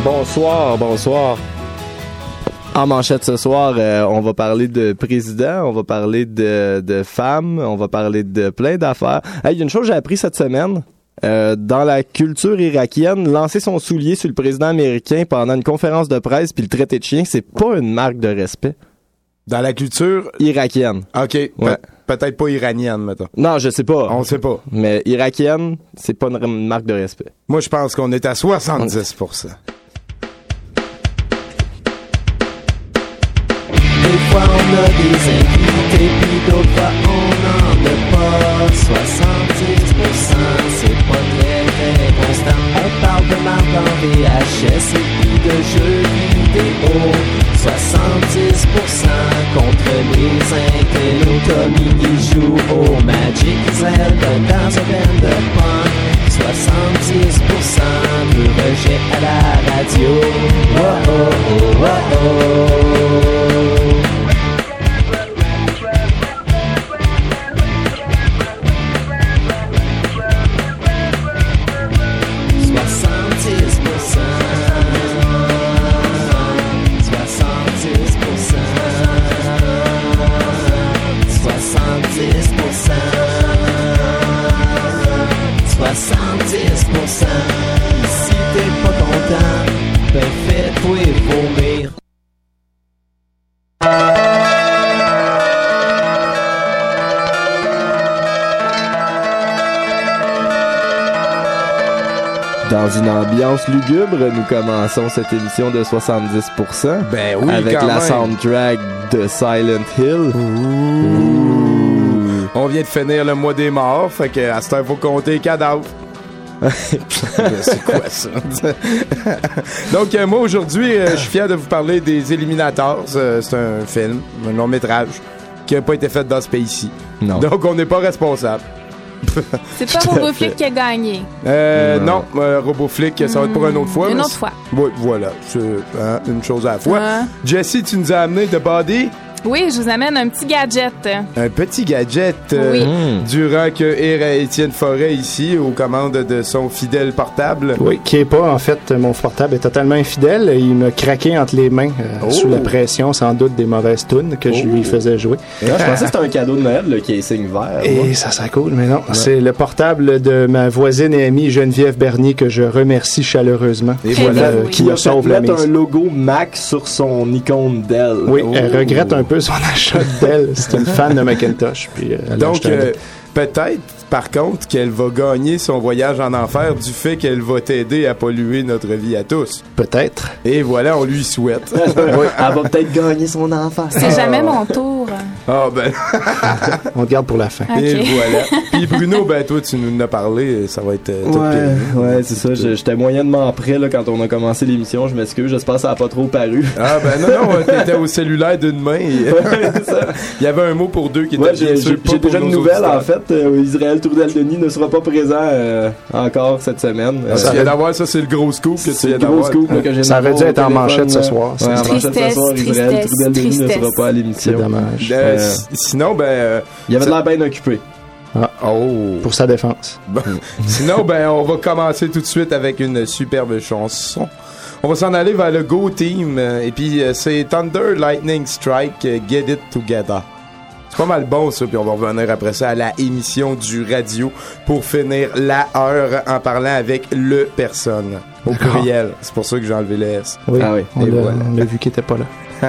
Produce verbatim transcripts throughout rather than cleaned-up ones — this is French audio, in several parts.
Bonsoir, bonsoir. En manchette ce soir, euh, on va parler de président, on va parler de, de femmes, on va parler de plein d'affaires. Hey, il y a une chose que j'ai appris cette semaine. Euh, dans la culture irakienne, lancer son soulier sur le président américain pendant une conférence de presse puis le traiter de chien, c'est pas une marque de respect. Dans la culture irakienne. OK. Ouais. Pe- peut-être pas iranienne, mettons. Non, je sais pas. On sait pas. Mais irakienne, c'est pas une, une marque de respect. Moi, je pense qu'on est à soixante-dix pour cent. Des fois on a des invités, puis d'autres fois on n'en a pas. soixante-dix pour cent, c'est pas très très constant. On parle de marque en V H S et puis de jeux vidéo. soixante-dix pour cent contre les intellos. Tommy qui joue au Magic Zelda dans un band de punk. soixante-dix pour cent de rejet à la radio. Oh oh oh oh oh. soixante-dix pour cent. Si t'es pas content, ben fais-toi vomir. Dans une ambiance lugubre, nous commençons cette émission de soixante-dix pour cent. Ben oui, avec quand la même. soundtrack de Silent Hill. Ouh. Ouh. On vient de finir le mois des morts, fait que à cette heure, faut compter les cadavres. C'est quoi ça? Donc, euh, moi, aujourd'hui, euh, je suis fier de vous parler des Eliminators. Euh, c'est un film, un long-métrage, qui n'a pas été fait dans ce pays-ci. Non. Donc, on n'est pas responsable. C'est pas RoboFlick qui a gagné. Euh, Non. non, euh, RoboFlick, ça va être pour une autre fois. Une mais autre c'est- fois. Oui, voilà. C'est hein, une chose à la fois. Ouais. Jessie, tu nous as amené The Body, Oui, je vous amène un petit gadget. un petit gadget, euh, Oui. Mmh. durant que est Étienne Forêt ici, aux commandes de son fidèle portable. Oui, qui est pas, en fait, mon portable est totalement infidèle. Il m'a craqué entre les mains, euh, Oh. sous la pression, sans doute, des mauvaises tunes que je Oh. lui faisais jouer. Je pensais que c'était un cadeau de Noël, le casing vert. Et moi. ça serait cool, mais non. C'est le portable de ma voisine et amie Geneviève Bernier que je remercie chaleureusement. Et Très voilà. bien, euh, oui. qui Qui me a fait sauve la mettre mise. un logo Mac sur son icône Dell. Oui, Oh. elle regrette un peu son achat d'elle. C'est une fan de Macintosh. Puis, euh, elle a Donc, acheté un euh, autre. peut-être, par contre, qu'elle va gagner son voyage en enfer du fait qu'elle va t'aider à polluer notre vie à tous. Peut-être. Et voilà, on lui souhaite. Oui, elle va peut-être gagner son enfant. C'est jamais mon tour. Ah ben, On te garde pour la fin. Ok. et voilà. Puis Bruno, ben toi, tu nous en as parlé, ça va être euh, tout Ouais, pire. ouais, c'est ça. Je- J'étais moyennement prêt là, quand on a commencé l'émission. Je m'excuse. J'espère que ça n'a pas trop paru. Ah ben non, non, euh, t'étais au cellulaire d'une main. et- C'est ça. Il y avait un mot pour deux qui était Ouais, bien j'ai sûr j'ai- pas j'ai pour déjà une nos nouvelle auditeurs. en fait. Euh, Israël Tourdel-Denis ne sera pas présent euh, encore cette semaine. Euh, Tu viens d'avoir ça, c'est le gros scoop que tu c'est viens le gros d'avoir. scoop là, que j'ai Ça aurait dû d'avoir être au en téléphone, manchette ce là. soir. Ouais, C'est en manchette ce Tristesse, soir, Israël tristesse, Tourdel-Denis ne tristesse. sera pas à l'émission. C'est dommage. Euh, Euh, si- Sinon, ben... euh, Il avait de l'air bien occupé. oh... Pour sa défense. Bon. Sinon, ben, on va commencer tout de suite avec une superbe chanson. On va s'en aller vers le Go Team. euh, Et puis, euh, c'est Thunder Lightning Strike, euh, Get It Together. C'est pas mal bon, ça. Puis on va revenir après ça à la émission du radio pour finir la heure en parlant avec le personne. Au D'accord. pluriel. C'est pour ça que j'ai enlevé le S. Oui, Ah oui. on Et l'a voilà. on l'a vu qu'il était pas là.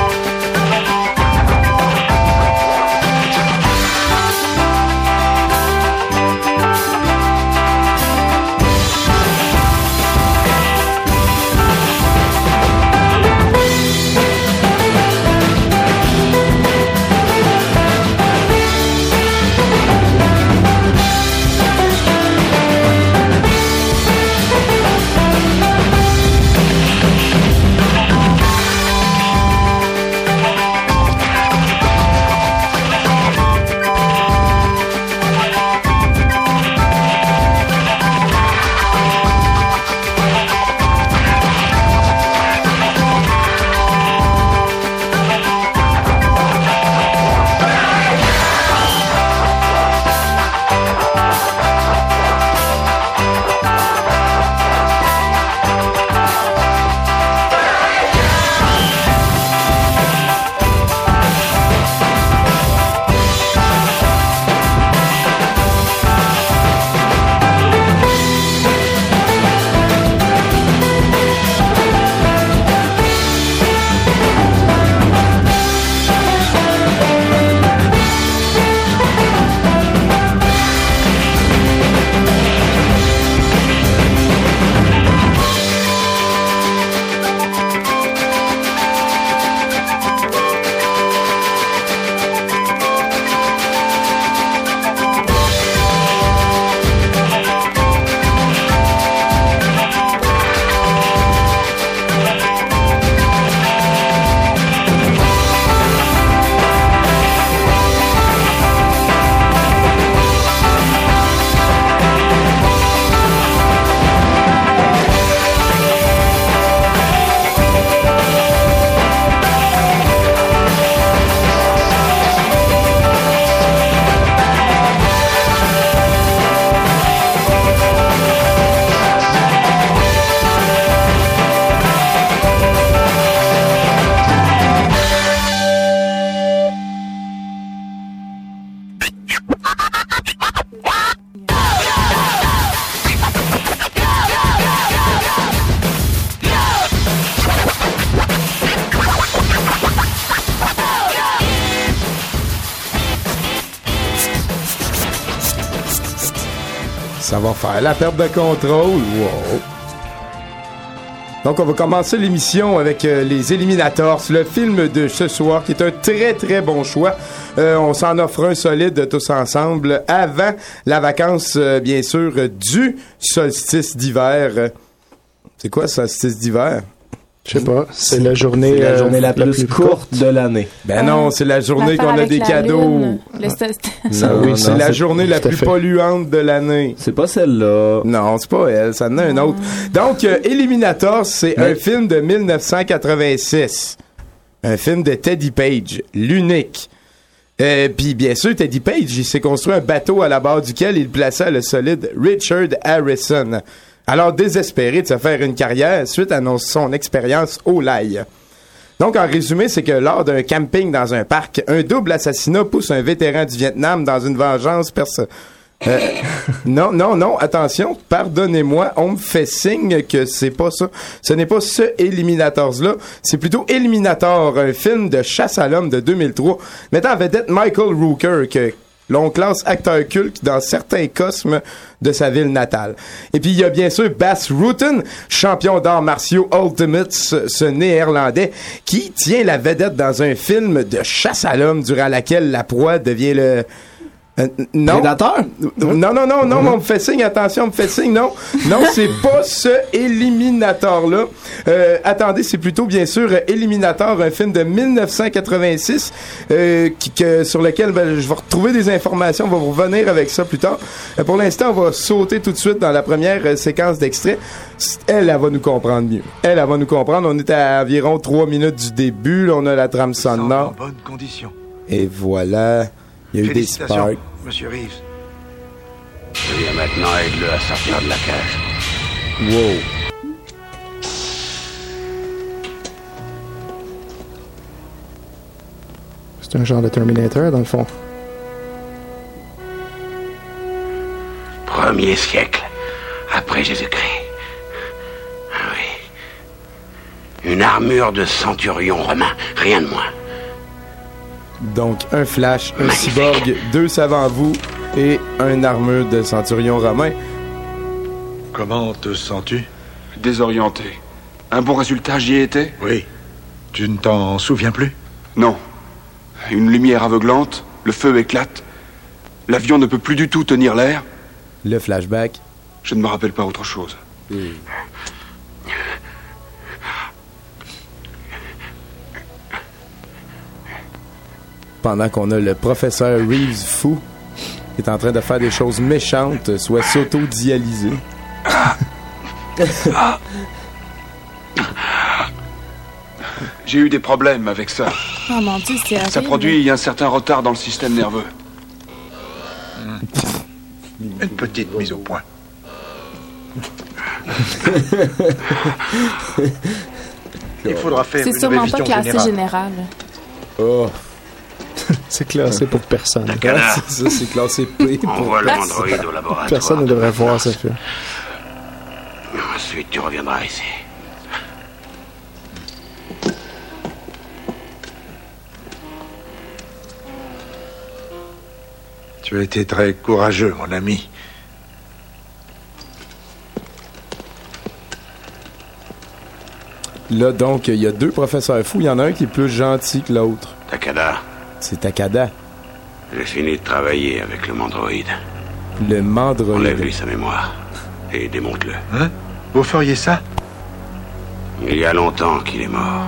Soixante-dix Ça va faire la perte de contrôle. Wow. Donc, on va commencer l'émission avec euh, les Eliminators, le film de ce soir, qui est un très, très bon choix. Euh, on s'en offre un solide tous ensemble avant la vacance, euh, bien sûr, euh, du solstice d'hiver. C'est quoi, solstice d'hiver? Je sais pas. C'est la journée, C'est la journée euh, la plus, la plus courte, courte de l'année. Ben non, c'est la journée L'affaire qu'on a avec des la cadeaux. lune, le solstice. Ça, Non, oui, non, c'est la c'est- journée la tout à plus fait. polluante de l'année. C'est pas celle-là. Non, c'est pas elle, ça en a un autre. Donc, euh, Eliminator, c'est Mais- un film de dix-neuf cent quatre-vingt-six. Un film de Teddy Page, l'unique. Euh, Puis bien sûr, Teddy Page, il s'est construit un bateau à la barre duquel il plaçait le solide Richard Harrison. Alors désespéré de se faire une carrière suite à nos- son expérience au Laï. Donc, en résumé, c'est que lors d'un camping dans un parc, un double assassinat pousse un vétéran du Vietnam dans une vengeance perso... Euh, non, non, non, attention, pardonnez-moi, on me fait signe que c'est pas ça. Ce n'est pas ce Eliminators-là, c'est plutôt Eliminator, un film de chasse à l'homme de deux mille trois, mettant en vedette Michael Rooker, que l'on classe acteur culte dans certains cosmes de sa ville natale. Et puis il y a bien sûr Bas Rutten, champion d'arts martiaux Ultimates, ce, ce néerlandais, qui tient la vedette dans un film de chasse à l'homme durant laquelle la proie devient le... Euh, non. Prédateur? Non, non, non, non, mais on me fait signe, attention, on me fait signe, non. Non, c'est pas ce Eliminator-là. Euh, attendez, c'est plutôt, bien sûr, Eliminator, un film de dix-neuf cent quatre-vingt-six, euh, qui, que, sur lequel ben, je vais retrouver des informations, on va vous revenir avec ça plus tard. Euh, pour l'instant, on va sauter tout de suite dans la première euh, séquence d'extrait. Elle, elle va nous comprendre mieux. Elle, elle va nous comprendre. On est à environ trois minutes du début. Là, on a la trame sonore. En bonne condition. Et voilà. Il y a eu des Félicitations, sparks. Monsieur Reeves. Eh bien maintenant, aide-le à sortir de la cage. Wow. C'est un genre de Terminator, dans le fond. Premier siècle, après Jésus-Christ. Ah oui. Une armure de centurion romain, rien de moins. Donc, un flash, un Magnifique. cyborg, deux savants vous et un armure de centurion romain. Comment te sens-tu? Désorienté. Un bon résultat, j'y étais? Oui. Tu ne t'en souviens plus? Non. Une lumière aveuglante, le feu éclate. L'avion ne peut plus du tout tenir l'air. Le flashback. Je ne me rappelle pas autre chose. Pendant qu'on a le professeur Reeves fou qui est en train de faire des choses méchantes, soit s'auto-dialyser. J'ai eu des problèmes avec ça. Oh mon Dieu, c'est Ça horrible. produit un certain retard dans le système nerveux. Une petite mise au point. Il faudra faire C'est une sûrement révision pas classé générale. général. Oh, C'est classé pour personne. Canard, c'est ça, c'est classé P. pour- envoie le androïde au laboratoire. Personne ne devrait voir ce film. Ensuite, tu reviendras ici. Tu as été très courageux, mon ami. Là, donc, il y a deux professeurs fous. Il y en a un qui est plus gentil que l'autre. Takada, C'est Takada, j'ai fini de travailler avec le mandroïde. le mandroïde. Enlève-lui sa mémoire et démonte-le. Hein? Vous feriez ça? Il y a longtemps qu'il est mort.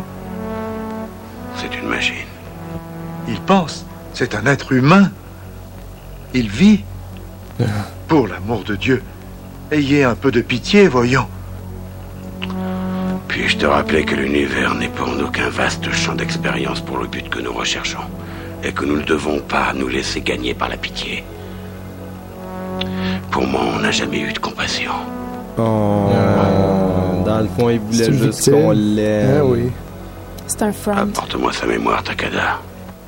C'est une machine. Il pense. C'est un être humain. Il vit. Pour l'amour de Dieu, ayez un peu de pitié, voyons. Puis-je te rappeler que l'univers n'est pas en aucun vaste champ d'expérience pour le but que nous recherchons, et que nous ne devons pas nous laisser gagner par la pitié. Pour moi, on n'a jamais eu de compassion. Oh. Euh, dans le fond, il C'est voulait une juste victime. qu'on l'aime. Ah oui. C'est un front. Apporte-moi sa mémoire, Takada.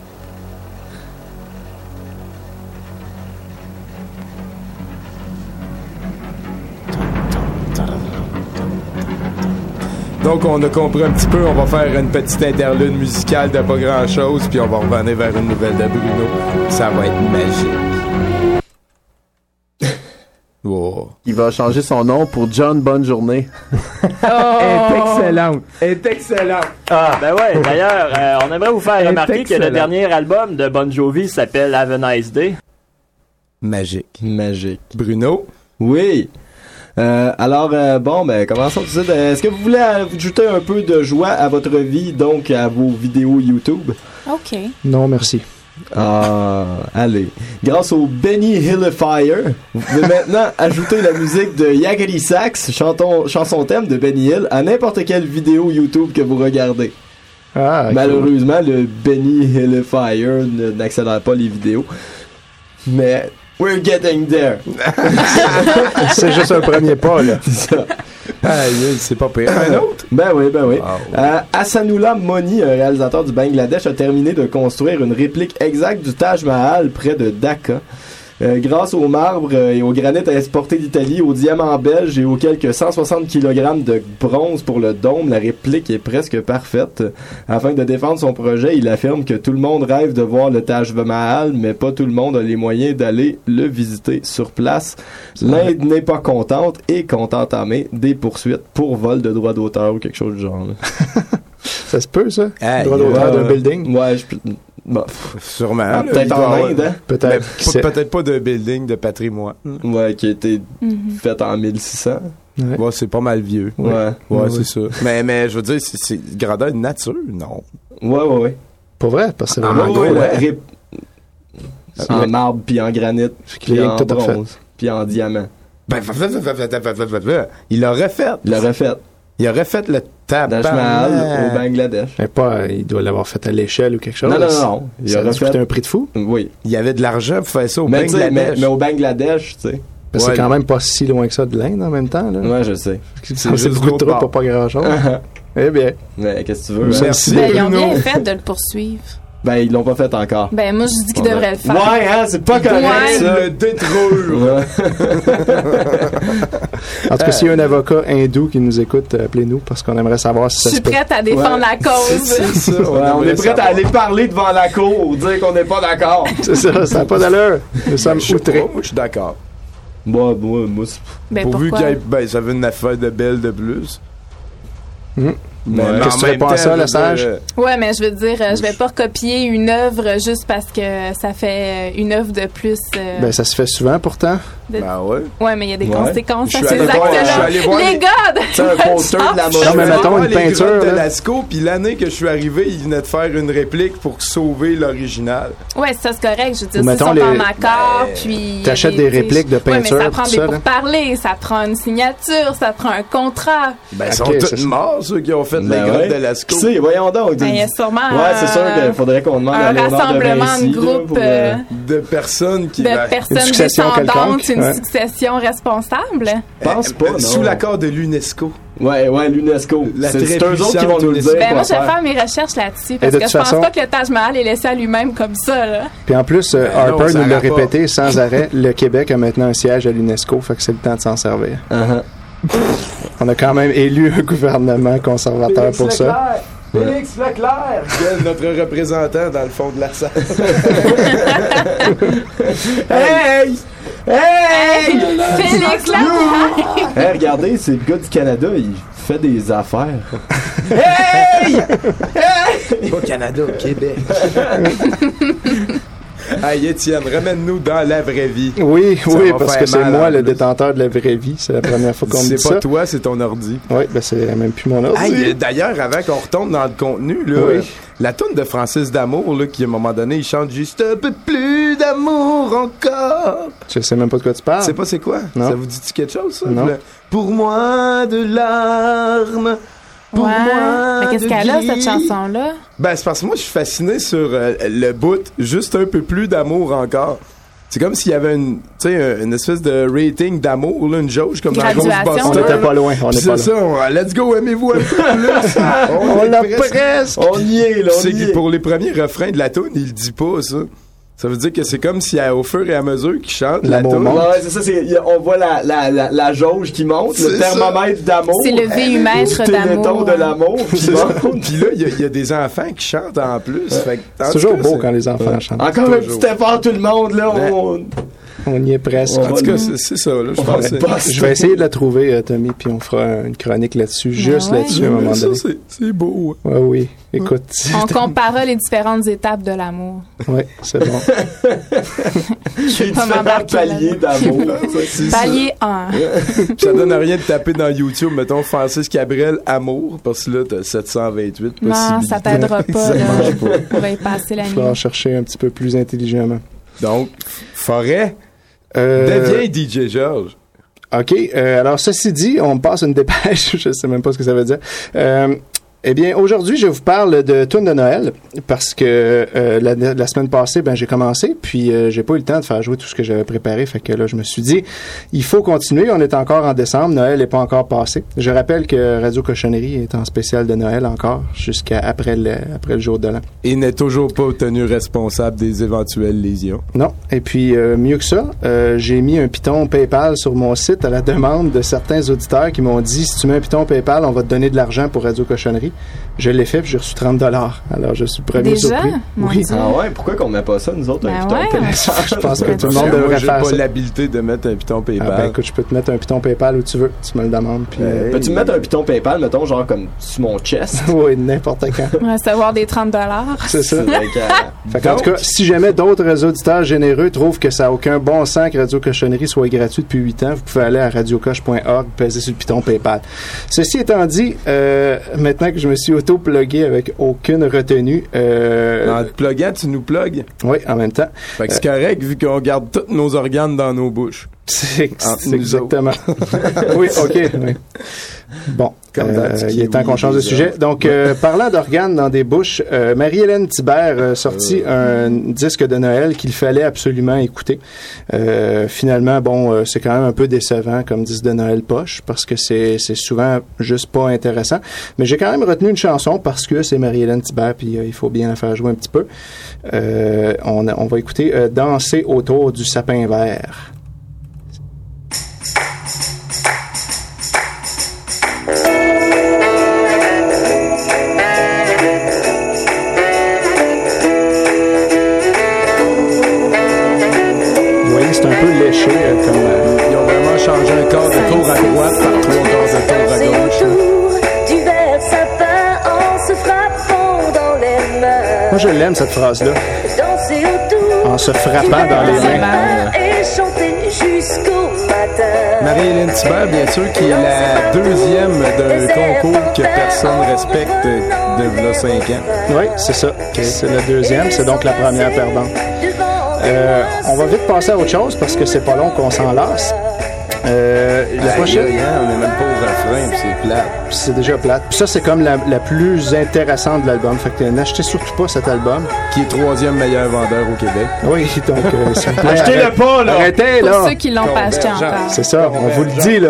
Donc, on a compris un petit peu. On va faire une petite interlude musicale de pas grand-chose, puis on va revenir vers une nouvelle de Bruno. Ça va être magique. Oh. Il va changer son nom pour John Bonne Journée. Est excellente. Est excellente. Ah, ben ouais. D'ailleurs, euh, on aimerait vous faire Est remarquer excellent. que le dernier album de Bon Jovi s'appelle Have a Nice Day. Magique. Magique. Bruno? Oui. Euh, alors, euh, bon, ben, commençons tout de suite. Est-ce que vous voulez ajouter un peu de joie à votre vie, donc à vos vidéos YouTube? OK. Non, merci. Ah, allez. Grâce au Benny Hillifier, vous pouvez maintenant ajouter la musique de Yakety Sax, chanton, chanson thème de Benny Hill, à n'importe quelle vidéo YouTube que vous regardez. Ah, Malheureusement, le Benny Hillifier ne- n'accélère pas les vidéos. Mais we're getting there. C'est juste un premier pas, là. C'est ça. Aïe, c'est pas pire. Un autre? Ben oui, ben oui. Wow. Euh, Hassanullah Moni, un réalisateur du Bangladesh, a terminé de construire une réplique exacte du Taj Mahal près de Dhaka. Euh, grâce au marbre euh, et au granit exporté d'Italie, au diamant belge et aux quelques cent soixante kilogrammes de bronze pour le dôme, la réplique est presque parfaite. Afin de défendre son projet, il affirme que tout le monde rêve de voir le Taj Mahal, mais pas tout le monde a les moyens d'aller le visiter sur place. L'Inde n'est pas contente et compte entamer des poursuites pour vol de droits d'auteur ou quelque chose du genre. là. Ça se peut, ça? Aïe, Droit d'auteur euh, d'un building? Ouais, je... Bon, Sûrement. ah, là, peut-être il en doit avoir- Inde, hein? Mais Peut-être. qui pas- sait. peut-être pas de building de patrimoine. Ouais, qui a été Mhm. fait en mille six cents. Ouais. Ouais, c'est pas mal vieux. Ouais. Ouais, Ouais, c'est ça. Mais, mais je veux dire, c'est, c'est grandeur de nature, non. Ouais, ouais, ouais. Pas vrai, parce que c'est Ah, vraiment Ouais, gros. ouais, Ouais. la rip- En Ouais. marbre, puis en granit, puis les en lignes tout bronze, puis en diamant. Ben, il l'a refait. Il l'a refait. Il a refait le Taj Mahal tabarnak. au Bangladesh. Mais pas, il doit l'avoir fait à l'échelle ou quelque chose. Non, non, non, non. Il Ça a a dû refait. coûter un prix de fou. Oui. Il y avait de l'argent pour faire ça au Mais, tu sais, mais, Bangladesh. mais au Bangladesh, tu sais. Parce que Ouais. c'est quand même pas si loin que ça de l'Inde en même temps. Là. Ouais, je sais. C'est juste beaucoup de l'autre trucs bord. pour pas grand-chose. eh bien, Mais qu'est-ce que tu veux? hein? Merci, Ben, ils ont Bruno. bien fait de le poursuivre. Ben, ils l'ont pas fait encore. Ben, moi, je dis qu'ils Ouais. devraient le faire. Ouais, hein, c'est pas correct, Ouais. ça. Le détruire. Ouais. en tout cas, s'il y a un avocat hindou qui nous écoute, euh, appelez-nous parce qu'on aimerait savoir si Je ça se suis peut. prête à défendre Ouais. la cause. C'est ça. Ouais, on aimerait est prêt à savoir. aller parler devant la cour, dire qu'on n'est pas d'accord. C'est ça, ça n'a pas d'allure. Nous sommes Ben, je sais outrés. pas, moi, je suis d'accord. Moi, moi, moi, c'est- Ben, Pourvu pourquoi? qu'il y ait, ben, ça veut une affaire de belle de plus. Hum. Mais, Ouais. mais Qu'est-ce en que tu même réponds à temps, ça, je veux le sage? dire, euh, Ouais, mais je veux dire, euh, je vais pas recopier une œuvre juste parce que ça fait une œuvre de plus. euh, Ben, ça se fait souvent pourtant. de- Ben ouais. Ouais, mais il y a des Ouais. conséquences Je à suis ces allé voir- je suis actes-là. allé voir Les les- gars! de- C'est un poster de la mode. Non, mais Je mettons vois une les peinture, grottes de là. Lascaux, puis l'année que je suis arrivé, ils venaient de faire une réplique pour sauver l'original. Ouais, ça c'est correct. Je veux dire, Ou ils mettons sont les- en accord, Ben, puis... t'achètes il y a des répliques de Ouais, mais peinture, ça prend tout des ça, là. pourparlers, ça prend une signature, ça prend un contrat. Ben, ils Ok, sont ça, tous c'est- morts, ceux qui ont fait Ben les grottes ouais. de Lascaux. Qui sait, voyons donc. Ben, il y a sûrement Ouais, c'est sûr euh, qu'il faudrait qu'on demande à un Léonard de rassemblement Vinci, de là, groupes pour, euh, euh, De personnes qui... de ben, personnes succession descendantes, quelconque, une ouais. succession responsable. Je pense pas, non. Sous l'accord de l'UNESCO. Ouais, ouais, l'UNESCO. La C'est très c'est eux autres qui vont puissante nous le UNESCO. dire. Ben, moi, quoi je vais faire. faire mes recherches là-dessus parce de que toute je pense façon- pas que le Taj Mahal est laissé à lui-même comme ça, là. Puis en plus, euh, Ben non, Harper ça nous l'a rapporte. répété sans arrêt, le Québec a maintenant un siège à l'UNESCO, fait que c'est le temps de s'en servir. Uh-huh. On a quand même élu un gouvernement conservateur pour ça. Félix Leclerc! Quel notre représentant dans le fond de la salle. Hey! Hey! Félix Leclerc! Hey, regardez, c'est le gars du Canada, il fait des affaires. Hey! Au Canada, au Québec. Hey, Étienne, ramène-nous dans la vraie vie. Oui, Ça oui, va parce faire que c'est mal, moi en le plus. détenteur de la vraie vie. C'est la première fois qu'on me dit C'est pas ça. toi, c'est ton ordi. Oui, ben c'est même plus mon ordre. Hey, euh, d'ailleurs, avant qu'on retombe dans le contenu, là, Oui. euh, la toune de Francis D'Amour, là, qui à un moment donné, il chante juste un peu plus d'amour encore. Je sais même pas de quoi tu parles. Tu sais pas c'est quoi? Non. Ça vous dit quelque chose, ça? Non. Le- Pour moi, de larmes. Pour Ouais. moi, Mais qu'est-ce de qu'elle a, gris. cette chanson-là? Ben, c'est parce que moi, je suis fasciné sur euh, le bout, juste un peu plus d'amour encore. C'est comme s'il y avait une, tu sais, un- une espèce de rating d'amour, là, une jauge comme dans Graduation. Ghostbusters. On était pas loin, on Puis est pas c'est loin. ça, on- let's go, aimez-vous un peu plus. On est l'a presque- presque. On y est, là, on C'est y que est. pour les premiers refrains de la tune, il dit pas ça. Ça veut dire que c'est comme si au fur et à mesure qu'il chante la L'amour tune. monte. Ouais, c'est ça, c'est, y a- on voit la, la, la, la jauge qui monte, le C'est ça. thermomètre d'amour. C'est le V-mètre le téléthon d'amour. de l'amour. qui C'est monte. ça. Puis là, il y, a- il y a des enfants qui chantent en plus. Fait que, en C'est tout toujours cas, beau c'est- quand les enfants chantent. Encore un Toujours. petit effort, tout le monde, là. Ouais. On... On y est presque. En tout cas, c'est, c'est ça. Là, je, pense que je vais essayer de la trouver, euh, Tommy, puis on fera une chronique là-dessus, juste ouais. là-dessus à un moment ça, donné. C'est, c'est beau. Ouais, oui, écoute. On comparera les différentes étapes de l'amour. Oui, c'est bon. Je vais pas m'embarquer paliers d'amour. Palier un. Ça donne rien de taper dans YouTube, mettons, Francis Cabrel, amour, parce que là, t'as sept cent vingt-huit Non, possibilités. ça t'aidera pas. Ça là. marche pas. On va y passer la Il nuit. va falloir chercher un petit peu plus intelligemment. Donc, Forêt, Euh, deviens D J Georges. OK. Euh, alors, ceci dit, on me passe une dépêche. Je sais même pas ce que ça veut dire. Euh, eh bien, aujourd'hui, je vous parle de tunes de Noël parce que euh, la, la semaine passée, ben j'ai commencé, puis euh, j'ai pas eu le temps de faire jouer tout ce que j'avais préparé. Fait que là, je me suis dit, il faut continuer. On est encore en décembre. Noël n'est pas encore passé. Je rappelle que Radio Cochonnerie est en spécial de Noël encore jusqu'à après le, après le jour de l'an. Et n'est toujours pas tenu responsable des éventuelles lésions. Non. Et puis, euh, mieux que ça, euh, j'ai mis un piton PayPal sur mon site à la demande de certains auditeurs qui m'ont dit, si tu mets un piton PayPal, on va te donner de l'argent pour Radio Cochonnerie. Je l'ai fait, puis j'ai reçu trente dollars. Alors, je suis le premier Déjà? surpris. Mon Oui. Dieu. Ah ouais, pourquoi qu'on met pas ça, nous autres, Ben un piton ouais. PayPal? Je pense que tout le monde Moi, devrait j'ai faire pas ça. l'habilité de mettre un piton PayPal. Ah ben, écoute, je peux te mettre un piton PayPal où tu veux. Tu me le demandes, puis... euh, Peux-tu me mettre un piton PayPal, mettons, genre comme sur mon chest? oui, n'importe quand. On va recevoir des trente dollars. C'est ça. Fait que, euh, Fait qu'en tout cas, si jamais d'autres auditeurs généreux trouvent que ça n'a aucun bon sens que Radio Cochonnerie soit gratuit depuis huit ans, vous pouvez aller à radiocoche point org, peser sur le piton PayPal. Ceci étant dit, euh, maintenant que je me suis auto-plugué avec aucune retenue... Euh, En te pluguant, tu nous plugues. oui, en même temps. Fait que c'est correct, vu qu'on garde tous nos organes dans nos bouches. C'est, Entre c'est nous exactement. oui, OK. Oui. Bon, Comme euh, dans il est temps Kiwi, qu'on change de déjà. sujet. Donc, euh, parlant d'organes dans des bouches, euh, Marie-Hélène Thibert a sorti un disque de Noël qu'il fallait absolument écouter. Euh, finalement, bon, euh, c'est quand même un peu décevant comme disque de Noël poche parce que c'est, c'est souvent juste pas intéressant. Mais j'ai quand même retenu une chanson parce que c'est Marie-Hélène Thibert puis euh, il faut bien la faire jouer un petit peu. Euh, on, a- on va écouter euh, Danser autour du sapin vert. Vous voyez, c'est un peu léché euh, comme... euh, Ils ont vraiment changé un quart de tour à droite par trois quarts de tour à gauche. Du vert sapin en se frappant dans les mains. Moi, je l'aime, cette phrase-là. Danser autour En se frappant dans les mains. et chanter jusqu'au matin. Marie-Hélène Thibert, bien sûr, qui est la deuxième d'un concours que personne respecte de là cinq ans. Oui, c'est ça. C'est la deuxième, c'est donc la première perdante. Euh, on va vite passer à autre chose parce que c'est pas long qu'on s'en lasse. Euh, la prochaine, Aïe, aïe, aïe, on est même pas au refrain, puis c'est plate. c'est déjà plate. Puis ça, c'est comme la, la plus intéressante de l'album. Fait que n'achetez surtout pas cet album. Qui est troisième meilleur vendeur au Québec. Oui, donc, euh, s'il vous plaît, Achetez-le arrête- pas, là! Arrêtez, Pour là! ceux qui l'ont pas acheté encore. C'est ça, on vous le dit, là.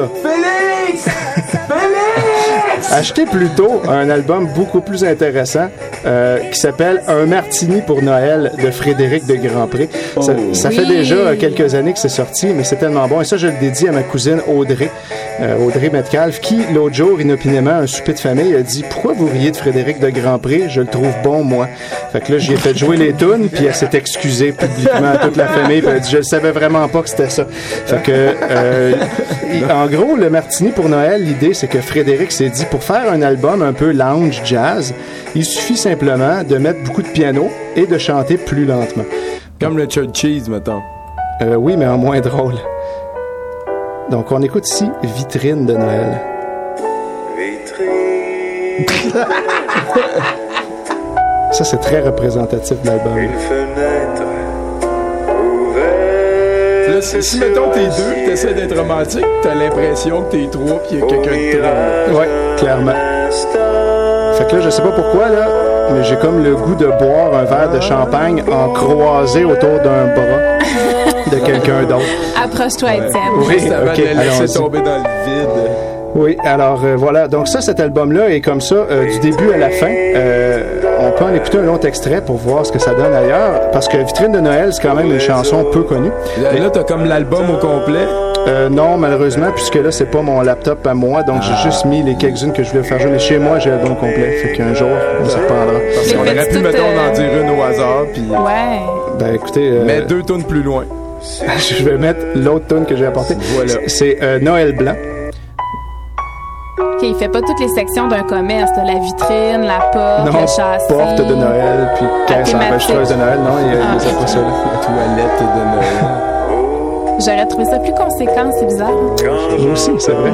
Achetez plutôt un album beaucoup plus intéressant euh, qui s'appelle Un martini pour Noël de Frédéric de Grandpré. Ça, ça fait Oui. déjà quelques années que c'est sorti, mais c'est tellement bon. Et ça, je le dédie à ma cousine Audrey, euh, Audrey Metcalfe, qui, l'autre jour, inopinément, à un souper de famille, a dit « Pourquoi vous riez de Frédéric de Grandpré? Je le trouve bon, moi. » Fait que là, j'y ai fait jouer les tunes, puis elle s'est excusée publiquement à toute la famille, puis elle a dit « Je ne savais vraiment pas que c'était ça. » Fait que, euh, il- en gros, le martini pour Noël, l'idée, c'est que Frédéric s'est dit, pour faire un album un peu lounge jazz, il suffit simplement de mettre beaucoup de piano et de chanter plus lentement. Comme le Church Cheese, mettons. Euh, oui, mais en moins drôle. Donc, on écoute ici Vitrine de Noël. Ça, c'est très représentatif de l'album. Là, si, si, mettons, t'es deux, pis t'essaies d'être romantique, t'as l'impression que t'es trois, pis y a quelqu'un de trop. Ouais, clairement. Fait que là, je sais pas pourquoi, là, mais j'ai comme le goût de boire un verre de champagne en croisé autour d'un bras de quelqu'un d'autre. Approche-toi, Étienne. Oui, Juste avant ok, de la laisser allons-y. tomber dans le vide. Oui, alors euh, voilà. Donc ça, cet album-là est comme ça, euh, du début à la fin. Euh, on peut en écouter un long extrait pour voir ce que ça donne ailleurs, parce que Vitrine de Noël, c'est quand même une chanson peu connue. Là, là, t'as comme l'album au complet. Euh, non, malheureusement, puisque là, c'est pas mon laptop à moi, donc j'ai juste mis les quelques-unes que je voulais faire jouer. Mais chez moi, j'ai l'album complet. Fait qu'un jour, on s'en reprendra. Parce Les qu'on aurait pu, petites, mettons, euh, en dire une au hasard, puis Ouais. Ben écoutez... euh, mettre deux tonnes plus loin. Je vais mettre l'autre tune que j'ai apportée. Voilà. C'est euh, Noël Blanc. OK, il fait pas toutes les sections d'un commerce, là, la vitrine, la porte, Non, le châssis. porte de Noël, puis caisse thématique. enregistreuse de Noël. Non, il y a, Ah. il y a pas ça. Là. Toilette de Noël. J'aurais trouvé ça plus conséquent, c'est bizarre. Moi aussi, c'est vrai.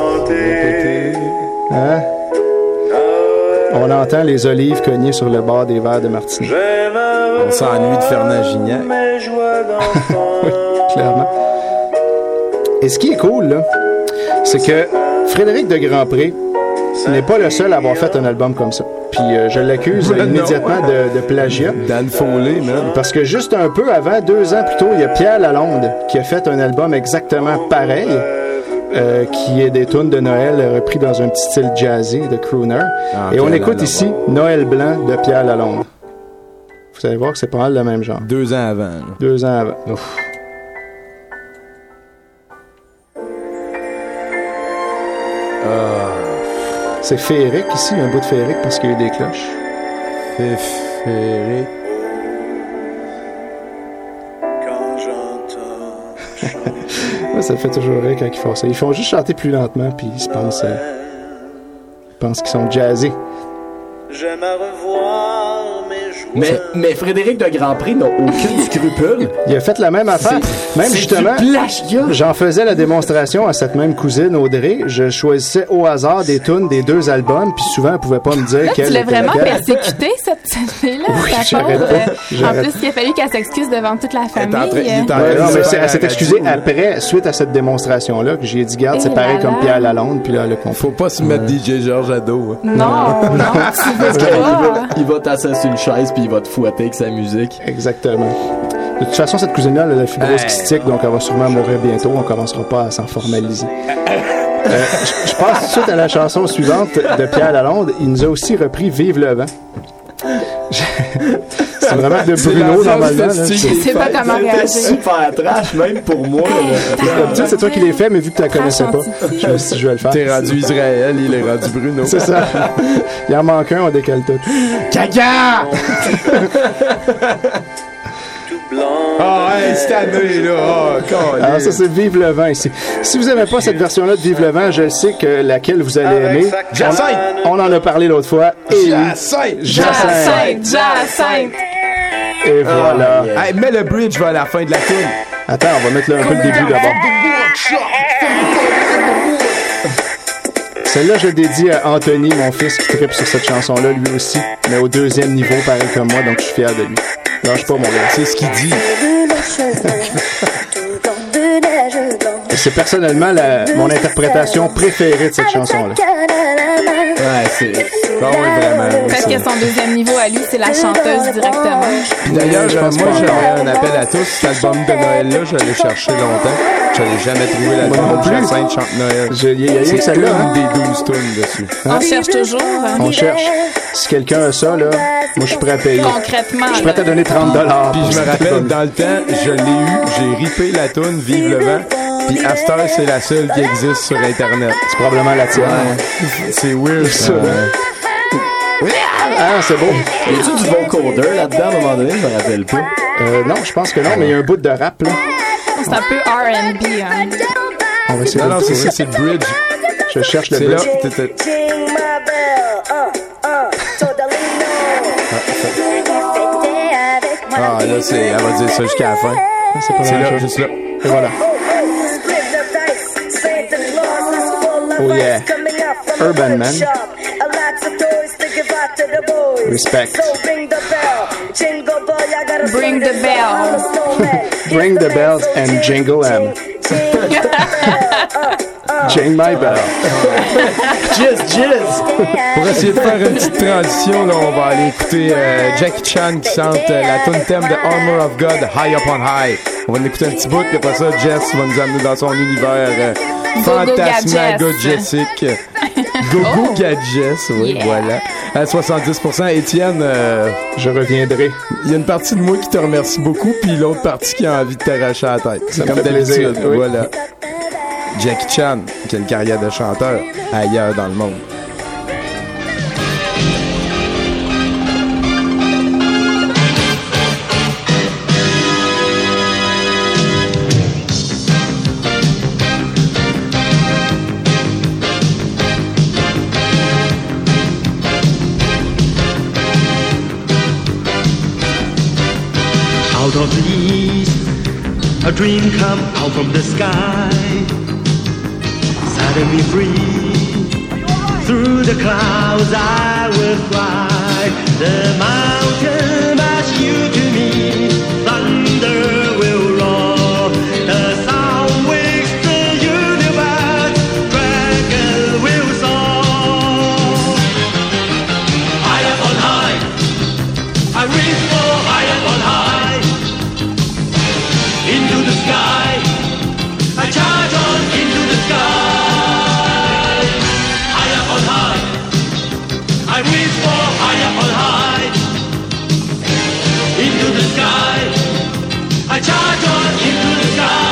Hein? On entend les olives cogner sur le bord des verres de martini. On s'ennuie de Fernand Gignac. Oui, clairement. Et ce qui est cool, là, c'est que Frédéric de Grandpré n'est pas le seul à avoir fait un album comme ça. Puis euh, je l'accuse Ben immédiatement de, de plagiat. Dan Foley, man. Parce que juste un peu avant, deux ans plus tôt, il y a Pierre Lalonde qui a fait un album exactement pareil, euh, qui est des tunes de Noël repris dans un petit style jazzy de crooner. Ah, Et on Pierre écoute Lalonde. ici Noël Blanc de Pierre Lalonde. Vous allez voir que c'est pas mal le même genre. Deux ans avant. là. Deux ans avant. Ouf. C'est féerique ici, un bout de féerique parce qu'il y a eu des cloches. Féféré. Ouais, ça fait toujours rire quand ils font ça. Ils font juste chanter plus lentement, puis ils se pensent, euh, ils pensent qu'ils sont jazzés. J'aime à revoir mes joies. Mais, mais Frédéric de Grandpré n'a aucune scrupule. Il a fait la même affaire. Même c'est justement, du plagiat. j'en faisais la démonstration à cette même cousine Audrey. Je choisissais au hasard des tunes des deux albums, puis souvent elle pouvait pas me dire Là, tu quelle l'as était vraiment laquelle. persécuté, cette, cette fille-là, Oui, sa j'arrête pauvre. pas, Euh, En j'arrête plus, il a fallu qu'elle s'excuse devant toute la famille. en train- il est en train Ouais, de non, se mais faire c'est- elle s'est à excusée radio, là. après, suite à cette démonstration-là, que j'ai dit, garde, c'est Eh pareil là comme là. Pierre Lalonde, puis là, elle a compris. Faut pas se mettre D J Georges à dos. hein. Non, non, tu veux Il va, pas. il va t'asseoir sur une chaise puis il va te fouetter avec sa musique. Exactement. De toute façon, cette cousine-là, elle a la fibrose Hey. kystique, donc elle va sûrement mourir bientôt. On commencera pas à s'en formaliser. Euh, je, je passe tout de suite à la chanson suivante de Pierre Lalonde. Il nous a aussi repris Vive le vent. C'est vraiment de C'est Bruno, l'ambiance normalement. là. festive. C'est- Je sais pas comment C'était réagir. super trash, même pour moi. là. D'habitude, c'est toi qui l'as fait, mais vu que tu la connaissais pas, Gentil. je me suis dit, je vais le faire. T'es rendu Israël, il est rendu Bruno. C'est ça. Il en manque un, on décale tout. Caca! Ah, hey, cette année, là. Oh, câlisse. Alors ça, c'est Vive le vent ici. Si vous n'aimez pas cette version-là de Vive le vent, je sais que laquelle vous allez aimer. Jacinthe! On, on en a parlé l'autre fois. Et oui, Jacinthe! Jacinthe. Jacinthe! Et voilà. Hey, mets le bridge vers la fin de la tune. Attends, on va mettre là un peu le début d'abord. Celle-là, je dédie à Anthony, mon fils, qui tripe sur cette chanson-là, lui aussi, mais au deuxième niveau, pareil comme moi, donc je suis fier de lui. Lâche pas, mon gars. C'est ce qu'il dit. Et c'est personnellement la, mon interprétation préférée de cette chanson-là. Ouais, c'est. Ah oui, vraiment. oui, Parce ça. que son deuxième niveau à lui, c'est la chanteuse directement. Puis d'ailleurs, Je euh, pense moi, pas j'avais un appel à tous. Cet album de Noël-là, je l'ai cherché longtemps. Je n'ai jamais trouvé Moi non l'album plus. Jacinthe chante Noël. Je- Il y a rien que C'est celle-là, une hein? des douze tunes dessus. On cherche toujours. hein. On cherche. Si quelqu'un a ça, là, moi, je suis prêt à payer. Concrètement. Je suis prêt à donner trente dollars. Puis je me rappelle, dans le temps, je l'ai eu, j'ai ripé la tune Vive le vent. Puis à cette heure, c'est la seule qui existe sur Internet. C'est probablement la tienne. C'est weird, ça. Ah, c'est beau. Y a-tu du vocoder là-dedans à un moment donné? Je me rappelle pas. Euh, non, je pense que non, mais il y a un bout de rap, là. C'est un peu R and B. Hein. On va essayer Non, de non, le c'est trouver. ça, c'est le bridge. Je cherche le C'est là. bridge. t'étais- Ah, là, c'est, elle va dire ça jusqu'à la fin. C'est pas C'est la là, même chose. juste là. Et voilà. Oh yeah. Urban Man. Respect. Bring the bell. Bring the bells and jingle them. Jing my bell. Jizz, jizz! Pour essayer de faire une petite transition, là, on va aller écouter euh, Jackie Chan qui chante euh, la tune thème de Armor of God, High Up on High. On va l'écouter un petit bout, puis après ça, Jess va nous amener dans son univers euh, fantasmagogique. Gogo Gadgets, oui, Yeah. voilà. À soixante-dix pour cent, Étienne, euh, Je reviendrai. il y a une partie de moi qui te remercie beaucoup, puis l'autre partie qui a envie de t'arracher la tête. Ça me Comme fait plaisir, d'habitude, oui. voilà. Jackie Chan, qui a une carrière de chanteur ailleurs dans le monde. Out of the east, a dream come out from the sky. Setting me free, through the clouds I will fly. The mountain as you to me, thunder will roar. The sound wakes the universe, dragon will soar. High up on high, I reach for high up on high. Into the sky, I charge on into the sky. High up on high, I reach for high up on high. Into the sky, I charge on into the sky.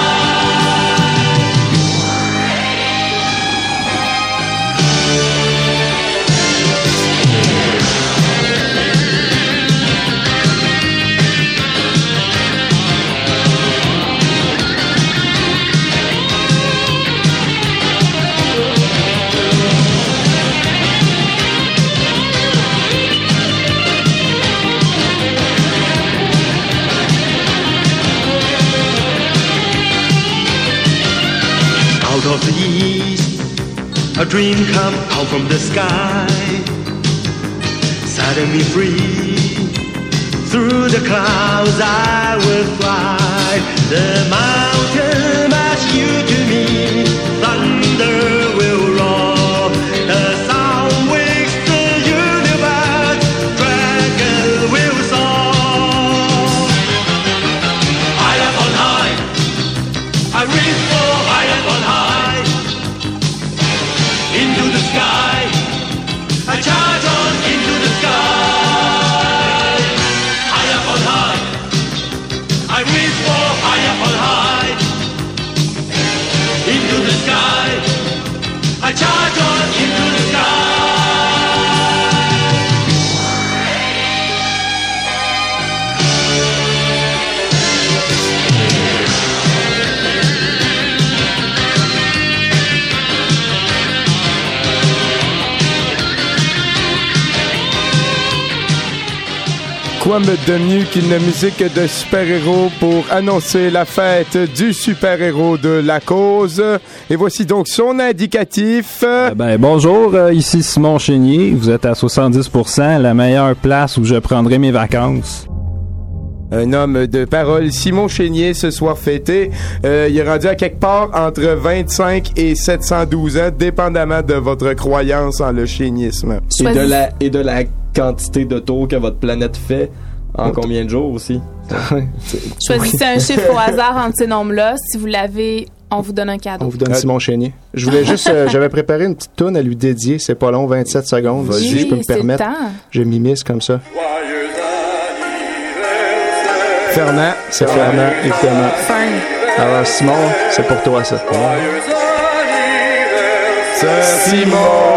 Out of the east, a dream come out from the sky, setting me free. Through the clouds I will fly. The mountain as you to me, thunder will roar. The sound wakes the universe, dragon will soar. High up on high, I reach for high up on high. Into the sky, I charge on into the sky. High up on high, I reach for high up on high. Into the sky, I charge on into the sky. Quoi de mieux qu'une musique de super-héros pour annoncer la fête du super-héros de la cause. Et voici donc son indicatif. Euh, ben, bonjour, euh, ici Simon Chénier. Vous êtes à soixante-dix pour cent, la meilleure place où je prendrai mes vacances. Un homme de parole, Simon Chénier, ce soir fêté. Euh, il est rendu à quelque part entre vingt-cinq et sept cent douze ans, dépendamment de votre croyance en le chénisme. Et de la, et de la quantité de tours que votre planète fait en combien de jours aussi. Choisissez un chiffre au hasard entre ces nombres-là. Si vous l'avez, on vous donne un cadeau. On vous donne Simon Chénier. Je voulais juste, euh, j'avais préparé une petite toune à lui dédier. C'est pas long, vingt-sept secondes. Oui, si je peux me c'est permettre. le temps. Je m'immisce comme ça. Fernand. C'est Fernand, évidemment. Fern. Alors, Simon, c'est pour toi, ça. C'est Simon.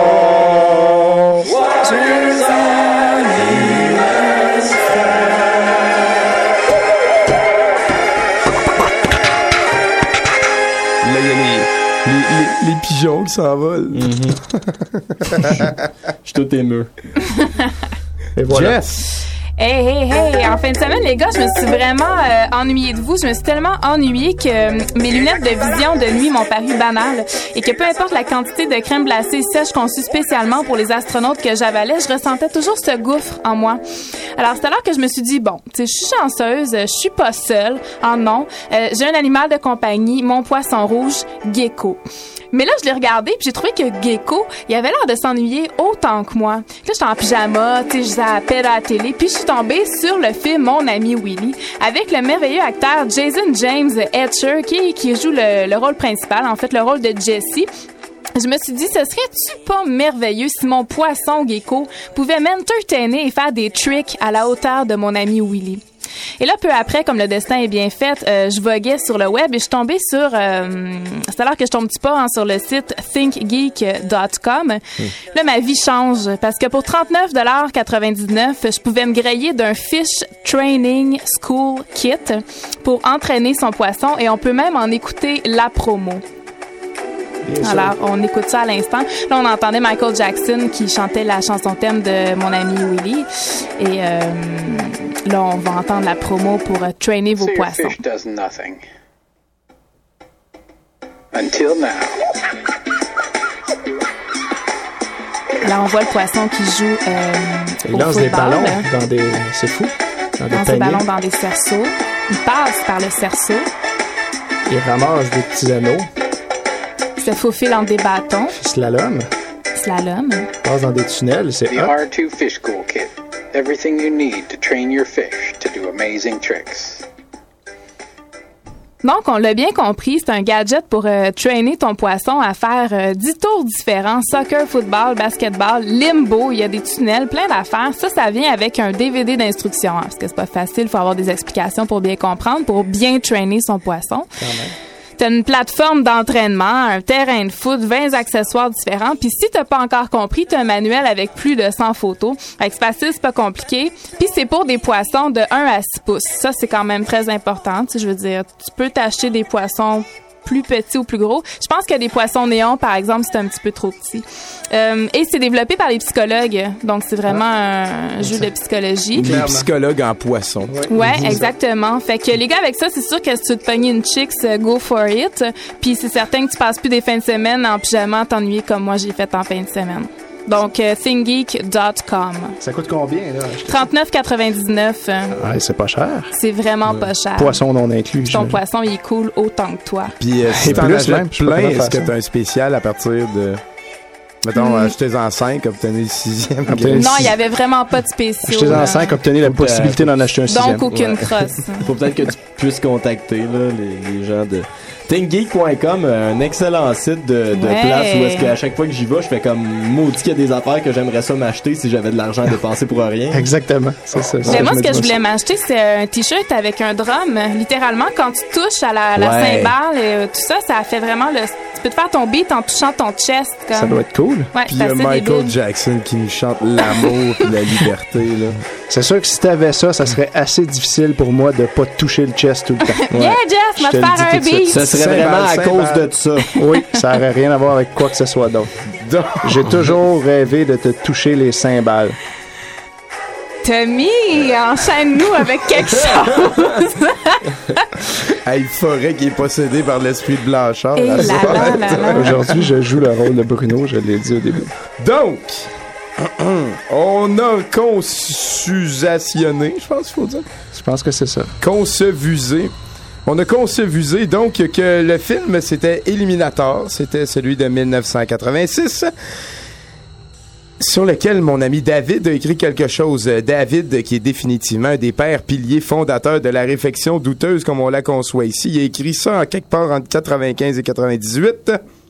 Là, il y a les, les, les, les pigeons qui s'envolent. Mm-hmm. Je suis tout émeu. Et voilà. Jess. Hey, hey, hey! En fin de semaine, les gars, je me suis vraiment euh, ennuyée de vous. Je me suis tellement ennuyée que euh, mes lunettes de vision de nuit m'ont paru banales et que peu importe la quantité de crème glacée sèche conçue spécialement pour les astronautes que j'avalais, je ressentais toujours ce gouffre en moi. Alors, c'est alors que je me suis dit, bon, tu sais, je suis chanceuse, je suis pas seule. En non, euh, j'ai un animal de compagnie, mon poisson rouge, Gecko. Mais là, je l'ai regardé puis j'ai trouvé que Gecko, il avait l'air de s'ennuyer autant que moi. Là, j'étais en pyjama, tu sais, je zappais à la télé, puis je suis tombée sur le film Mon ami Willy avec le merveilleux acteur Jason James Etcher qui, qui joue le, le rôle principal, en fait, le rôle de Jesse. Je me suis dit, ce serait-tu pas merveilleux si mon poisson Gecko pouvait m'entertainer et faire des tricks à la hauteur de mon ami Willy? Et là, peu après, comme le destin est bien fait, euh, je voguais sur le web et je suis tombée sur... Euh, c'est alors que je tombe pas hein, sur le site think geek dot com. Mmh. Là, ma vie change parce que pour trente-neuf dollars quatre-vingt-dix-neuf, je pouvais me grailler d'un Fish Training School Kit pour entraîner son poisson et on peut même en écouter la promo. Bien Alors, sûr. on écoute ça à l'instant. Là, on entendait Michael Jackson qui chantait la chanson thème de mon ami Willie. Et euh, là, on va entendre la promo pour euh, trainer vos So your poissons. fish does nothing. Until now. Alors, on voit le poisson qui joue euh, Il au lance football. des ballons dans des... C'est fou. Dans des lance des paniers. ballons dans des cerceaux. Il passe par le cerceau. Il ramasse des petits anneaux. Il se faufile entre des bâtons. Slalom. Slalom. Il passe dans des tunnels. C'est The hot. R two Fish School Kit. Everything you need to train your fish to do amazing tricks. Donc, on l'a bien compris, c'est un gadget pour euh, trainer ton poisson à faire euh, dix tours différents. Soccer, football, basketball, limbo, il y a des tunnels, plein d'affaires. Ça, ça vient avec un D V D d'instructions, hein, parce que c'est pas facile, il faut avoir des explications pour bien comprendre, pour bien trainer son poisson. Quand même. T'as une plateforme d'entraînement, un terrain de foot, vingt accessoires différents. Puis si t'as pas encore compris, t'as un manuel avec plus de cent photos. Fait que c'est facile, c'est pas compliqué. Puis c'est pour des poissons de un à six pouces. Ça, c'est quand même très important. Tu sais, je veux dire, tu peux t'acheter des poissons plus petits ou plus gros. Je pense que des poissons néons, par exemple, c'est un petit peu trop petit. Euh, et c'est développé par les psychologues. Donc, c'est vraiment un jeu de psychologie. Les psychologues en poisson. Ouais, exactement. Fait que les gars, avec ça, c'est sûr que si tu te pognes une chicks, euh, go for it. Puis c'est certain que tu passes plus des fins de semaine en pyjama à t'ennuyer comme moi j'ai fait en fin de semaine. Donc, euh, thinggeek dot com. Ça coûte combien, là? acheter ça? trente-neuf quatre-vingt-dix-neuf. euh, Ouais, c'est pas cher. C'est vraiment pas cher. Poisson non inclus. Ton j'imagine. poisson, il est cool autant que toi. Puis euh, si Et t'en plus achètes même, je sais pas plein, comment est-ce que faire t'as un spécial à partir de... Mettons, Mm. achetez-en cinq, obtenez le sixième. Obtenez le Non, il six- y avait vraiment pas de spéciaux. Achetez-en là. cinq, obtenez la possibilité d'en acheter un sixième. Donc, aucune Ouais. crosse. Faut peut-être que tu puisses contacter là, les, les gens de thinggeek point com, un excellent site de, de Ouais. place où est-ce qu'à chaque fois que j'y vais, je fais comme maudit qu'il y a des affaires que j'aimerais ça m'acheter si j'avais de l'argent à dépenser pour rien. Exactement, c'est ça. Mais moi, ce me que dis je voulais aussi. m'acheter, c'est un t-shirt avec un drum. Littéralement, quand tu touches à la, la Ouais. cymbale, et tout ça, ça fait vraiment le. Tu peux te faire ton beat en touchant ton chest. Comme. Ça doit être cool. Ouais, Puis il c'est y a assez Michael débile. Jackson qui nous chante l'amour et la liberté. Là. C'est sûr que si t'avais ça, ça serait assez difficile pour moi de pas toucher le chest tout le temps. Yeah, Jeff, Je va te te le faire dis un tout de suite. beat. Ça serait Cymbale, vraiment à cymbale. cause de ça. Oui, ça aurait rien à voir avec quoi que ce soit d'autre. Donc, J'ai toujours rêvé de te toucher les cymbales. Tommy, enchaîne-nous avec quelque chose. hey, il faudrait qu'il est possédé par l'esprit de Blanchard. Et là, là, ça. là, là, là. Aujourd'hui, je joue le rôle de Bruno, je l'ai dit au début. Donc, on a consusationné, je pense qu'il faut dire. Je pense que c'est ça. Concevusé. On a concevusé donc que le film c'était Eliminator, c'était celui de dix-neuf cent quatre-vingt-six, sur lequel mon ami David a écrit quelque chose. David, qui est définitivement un des pères piliers fondateurs de la réflexion douteuse comme on la conçoit ici, il a écrit ça en quelque part entre quatre-vingt-quinze et quatre-vingt-dix-huit.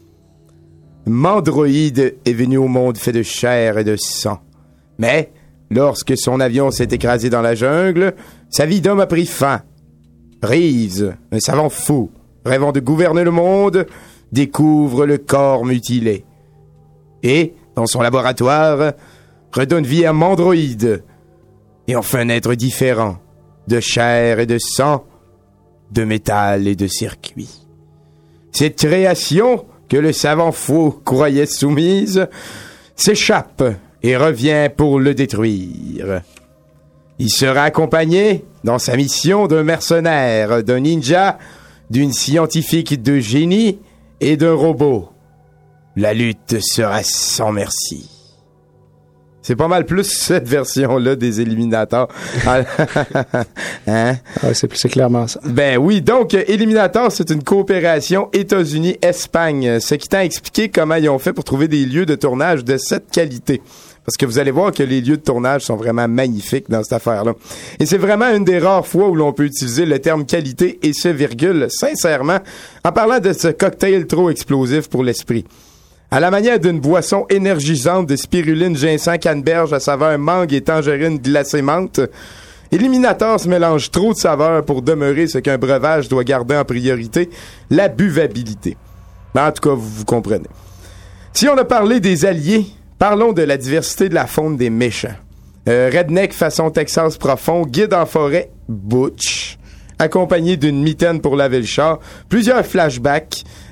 Mandroïde est venu au monde fait de chair et de sang. Mais, lorsque son avion s'est écrasé dans la jungle, sa vie d'homme a pris fin. Reeves, un savant fou, rêvant de gouverner le monde, découvre le corps mutilé. Et, dans son laboratoire, redonne vie à Mandroïde. Et en fait un être différent, de chair et de sang, de métal et de circuits. Cette création, que le savant fou croyait soumise, s'échappe et revient pour le détruire. Il sera accompagné, dans sa mission, d'un mercenaire, d'un ninja, d'une scientifique de génie et d'un robot. La lutte sera sans merci. C'est pas mal plus cette version-là des Éliminateurs. hein? Ah, c'est, c'est clairement ça. Ben oui, donc Eliminator, c'est une coopération États-Unis-Espagne, ce qui t'a expliqué comment ils ont fait pour trouver des lieux de tournage de cette qualité. Parce que vous allez voir que les lieux de tournage sont vraiment magnifiques dans cette affaire-là. Et c'est vraiment une des rares fois où l'on peut utiliser le terme qualité et ce virgule, sincèrement, en parlant de ce cocktail trop explosif pour l'esprit. À la manière d'une boisson énergisante de spiruline, ginseng, canneberge à saveur mangue et tangerine glacée menthe, Eliminator se mélange trop de saveurs pour demeurer ce qu'un breuvage doit garder en priorité, la buvabilité. Ben, en tout cas, vous, vous comprenez. Si on a parlé des alliés, parlons de la diversité de la faune des méchants. Euh, redneck façon Texas profond, guide en forêt, Butch, accompagné d'une mitaine pour laver le char, plusieurs flashbacks,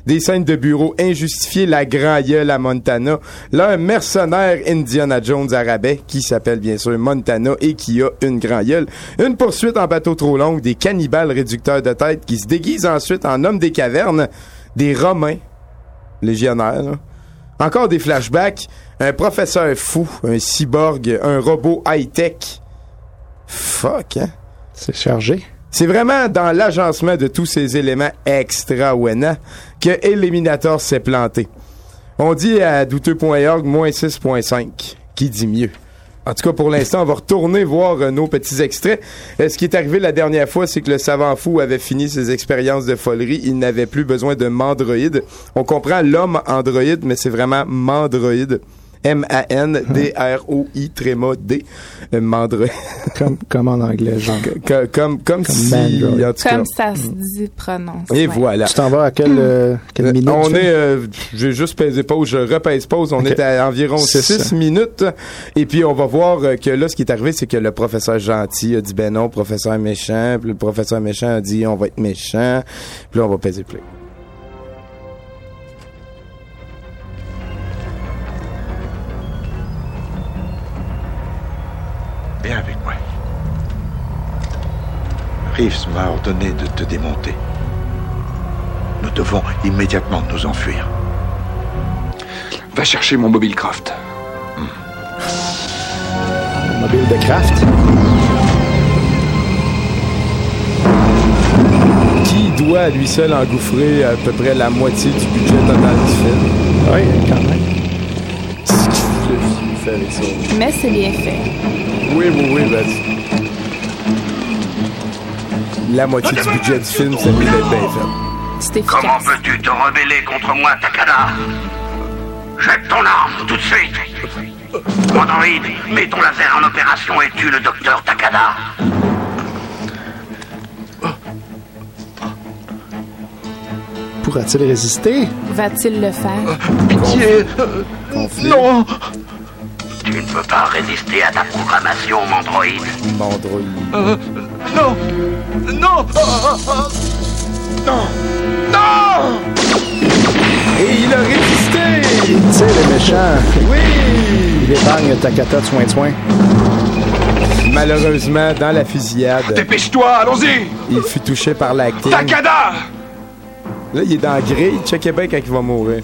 des scènes de bureau injustifiées, la grand gueule à Montana, là un mercenaire Indiana Jones à rabais qui s'appelle bien sûr Montana et qui a une grand gueule, une poursuite en bateau trop longue, des cannibales réducteurs de tête qui se déguisent ensuite en hommes des cavernes, des Romains légionnaires, là. Encore des flashbacks, un professeur fou, un cyborg, un robot high-tech. Fuck, hein? C'est chargé. C'est vraiment dans l'agencement de tous ces éléments extra-ouénants que Eliminator s'est planté. On dit à douteux point org moins six virgule cinq. Qui dit mieux? En tout cas, pour l'instant, on va retourner voir euh, nos petits extraits. Euh, ce qui est arrivé la dernière fois, c'est que le savant fou avait fini ses expériences de folerie. Il n'avait plus besoin de mandroïde. On comprend l'homme androïde, mais c'est vraiment mandroïde. M A N D R O I tréma D. Euh, mandroïde. Comme, comme en anglais, genre. comme, comme, comme, comme si... En tout comme cas, ça se dit, prononce. Et ouais. voilà. Tu t'en vas à quelle, euh, quelle Euh, minute? on tu est, fais? euh, j'ai juste pesé pause, je repèse pause. On Okay. est à environ C'est six ça. minutes. Et puis, on va voir euh, que là, ce qui est arrivé, c'est que le professeur gentil a dit, ben non, professeur méchant. Puis le professeur méchant a dit, on va être méchant. Puis là, on va peser play. Viens avec moi. Reeves m'a ordonné de te démonter. Nous devons immédiatement nous enfuir. Va chercher mon Mobilecraft. Mobile de craft. Qui doit à lui seul engouffrer à peu près la moitié du budget total du film? Oui, quand même. Qu'est-ce que le film fait avec ça? Mais c'est bien fait. Oui, oui, oui, ben, la moitié du budget du film, c'est bien fait. C'est efficace. Comment peux-tu te rebeller contre moi, Takada? Jette ton arme, tout de suite. Android, mets ton laser en opération et tue le docteur Takada. Pourra-t-il résister? Va-t-il le faire? Pitié. Conflit. Non. Tu ne peux pas résister à ta programmation, Mandroid. Mandroid. Euh, non. Non. Non. Non. Et il a résisté! Tu sais, le méchant. Oui! Il épargne Takata de soin-de-soin. Malheureusement, dans la fusillade, Dépêche-toi, allons-y! il fut touché par l'acting. Takada! Là, il est dans la grille. Checkez bien quand il va mourir.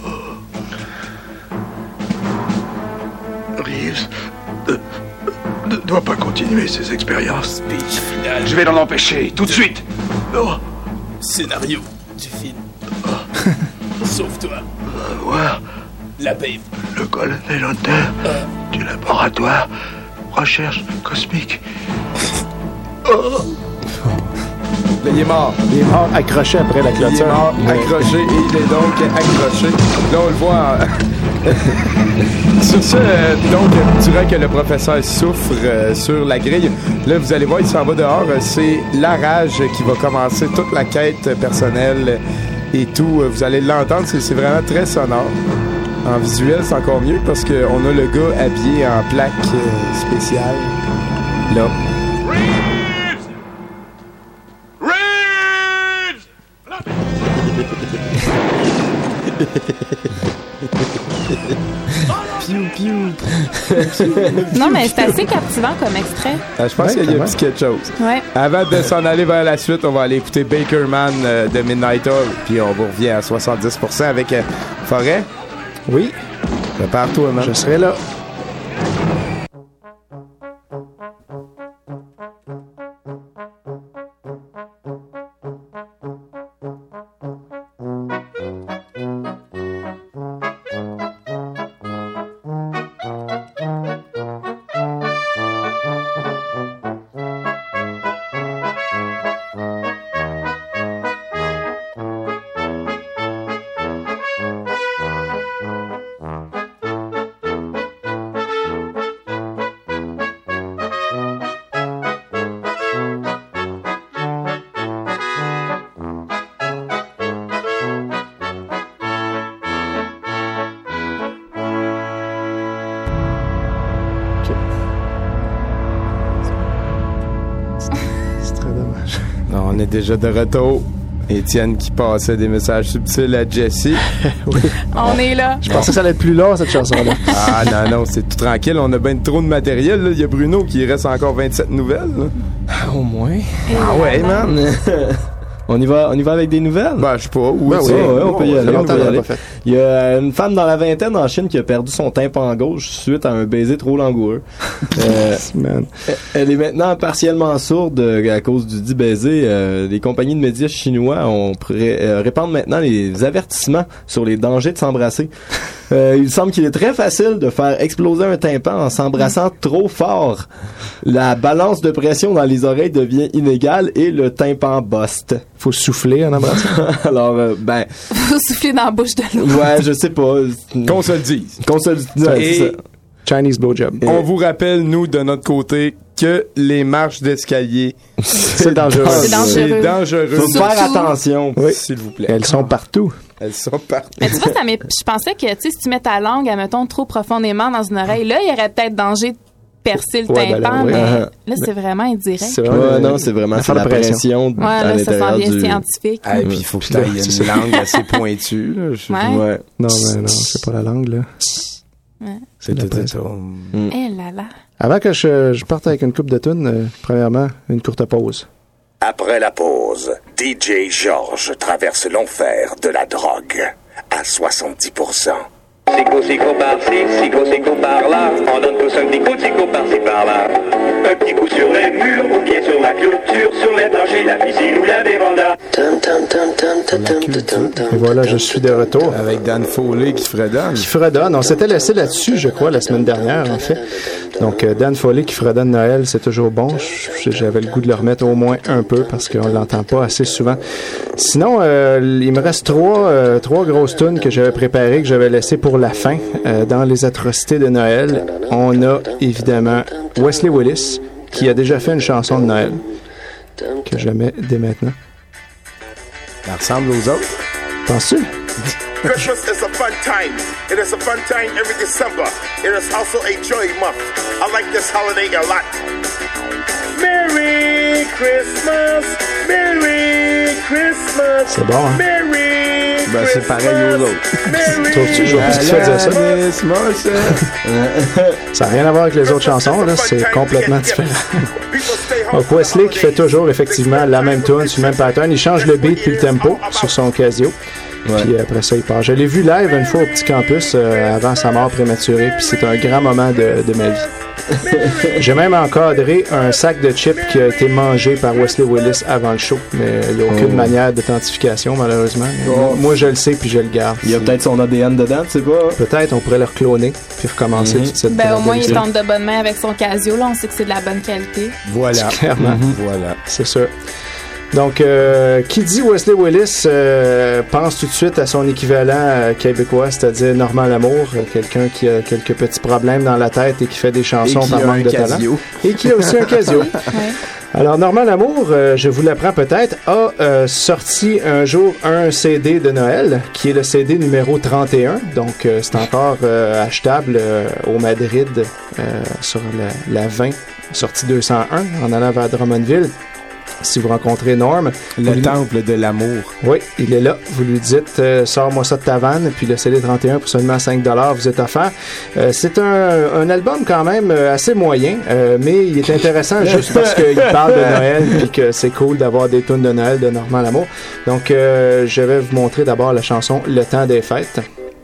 Reeves ne, ne doit pas continuer ses expériences. Speech final. Je vais l'en empêcher, tout de suite! Non. Scénario du film. Sauve-toi. Va voir La babe. le colonel Hunter du laboratoire recherche cosmique. Là, il est mort. Il est mort accroché après la Il clôture. est mort, Ouais. accroché, et il est donc accroché. Là, on le voit en... Sur ce, euh, donc, durant que le professeur souffre euh, sur la grille, là, vous allez voir, il s'en va dehors. C'est la rage qui va commencer toute la quête personnelle et tout. Vous allez l'entendre, c'est, c'est vraiment très sonore. En visuel, c'est encore mieux parce qu'on a le gars habillé en plaque euh, spéciale. Là. Piou, piou. Non, mais c'est assez captivant comme extrait. Ah, je pense Ouais, qu'il y a quand un petit quelque chose. Ouais. Avant de s'en aller vers la suite, on va aller écouter Bakerman euh, de Midnight Oil, puis on vous revient à soixante-dix pour cent avec euh, Forêt. Oui, Prépare-toi, man. je serai là. C'est très dommage. Non, on est déjà de retour. Étienne qui passait des messages subtils à Jessie. Oui. On est là. Je pensais que ça allait être plus long, cette chanson-là. Ah non, non, c'est tout tranquille. On a bien trop de matériel. Là. Il y a Bruno qui reste encore vingt-sept nouvelles. Là. Au moins. Ah ouais, man. On y va, on y va avec des nouvelles? Ben, je sais pas. Oui, ben, oui, ouais, on peut y aller. On peut y aller. Fait. Il y a une femme dans la vingtaine en Chine qui a perdu son tympan gauche suite à un baiser trop langoureux. euh, elle est maintenant partiellement sourde à cause du dit baiser. Euh, les compagnies de médias chinois ont pré- euh, répandent maintenant les avertissements sur les dangers de s'embrasser. Euh, il semble qu'il est très facile de faire exploser un tympan en s'embrassant trop fort. La balance de pression dans les oreilles devient inégale et le tympan buste. Faut souffler en embrassant. Alors, euh, ben... Faut souffler dans la bouche de l'autre. Ouais, je sais pas. Qu'on se le dise. Qu'on se le dise. Et Chinese blowjob. On vous rappelle, nous, de notre côté, que les marches d'escalier, c'est dangereux. C'est dangereux. C'est dangereux. Faut Surtout, faire attention, oui. S'il vous plaît. Elles sont partout. Elles sont partout. Mais tu vois, ça m'est- je pensais que, tu sais, si tu mets ta langue, admettons, trop profondément dans une oreille, là, il y aurait peut-être danger de percer le Ouais, ben tympan, là, oui. mais Uh-huh. là, c'est vraiment indirect. C'est Ouais, vraiment, non, c'est vraiment c'est la la pression. pression Ouais, à là, ça l'intérieur sent bien du... scientifique. Ah, et puis il faut que tu aies C'est une ça. langue assez pointue. Là. Je- Ouais. Ouais. Non, mais non, c'est pas la langue, là. Ouais. C'est la tout ça. pression. Eh là là. Avant que je, je parte avec une coupe de tunes, euh, premièrement, une courte pause. Après la pause, D J Georges traverse l'enfer de la drogue à soixante-dix pour cent. Sico, sico par-ci, sico, sico par-là. On donne tous un petit coup de sico par-ci, par-là. Un petit coup sur les murs, ou bien sur la clôture, sur les planchers, la piscine ou la véranda. Et voilà, je suis de retour. Avec Dan Foley qui fredonne. Qui fredonne. On s'était laissé là-dessus, je crois, la semaine dernière, en fait. Donc, euh, Dan Foley qui fredonne Noël, c'est toujours bon. J- J'avais le goût de le remettre au moins un peu parce qu'on l'entend pas assez souvent. Sinon, euh, il me reste trois, euh, trois grosses tunes que j'avais préparées, que j'avais laissées pour la fin. Euh, dans les atrocités de Noël, on a évidemment Wesley Willis qui a déjà fait une chanson de Noël que je mets dès maintenant. Ça ressemble aux autres. Penses-tu? Christmas is a fun time. It is a fun time every December. It is also a joy month. I like this holiday a lot. Merry Christmas, Merry Christmas. C'est bon, hein? Merry Ben, c'est pareil aux autres. Trouves-tu, je vois plus que tu fais dire ça. Christmas. Ça n'a rien à voir avec les autres chansons, là, c'est complètement différent. Donc Wesley qui fait toujours effectivement la même tune sur le même pattern, il change le beat puis le tempo sur son Casio. Ouais. Puis après ça, il part. Je l'ai vu live une fois au Petit Campus euh, avant sa mort prématurée, puis c'est un grand moment de, de ma vie. J'ai même encadré un sac de chips qui a été mangé par Wesley Willis avant le show, mais il n'y a aucune Oh. manière d'authentification, malheureusement. Oh. Moi, je le sais, puis je le garde. Il y a peut-être son A D N dedans, tu sais pas? Peut-être, on pourrait le recloner, puis recommencer Mhm. toute cette Ben, au moins, il aventure. tente de bonne main avec son Casio. Là, on sait que c'est de la bonne qualité. Voilà. Clairement. Mhm. Voilà. C'est sûr. Donc, euh, qui dit Wesley Willis euh, pense tout de suite à son équivalent euh, québécois, c'est-à-dire Normand Lamour, euh, quelqu'un qui a quelques petits problèmes dans la tête et qui fait des chansons Et qui par a manque un de talent. Casio. Et qui a aussi un Casio. Ouais. Alors, Normand Lamour, euh, je vous l'apprends peut-être, a euh, sorti un jour un C D de Noël, qui est le C D numéro trente et un. Donc, euh, c'est encore euh, achetable euh, au Madrid euh, sur la, la vingt, sortie deux cent un, en allant vers Drummondville. Si vous rencontrez Norm, Le vous- temple de l'amour. oui, il est là. Vous lui dites euh, sors-moi ça de ta vanne, puis le C D trente et un pour seulement cinq dollars vous est offert. Euh, c'est un, un album quand même euh, assez moyen, euh, mais il est intéressant juste parce qu'il parle de Noël, puis que c'est cool d'avoir des tunes de Noël de Normand Lamour. Donc, euh, je vais vous montrer d'abord la chanson Le temps des fêtes.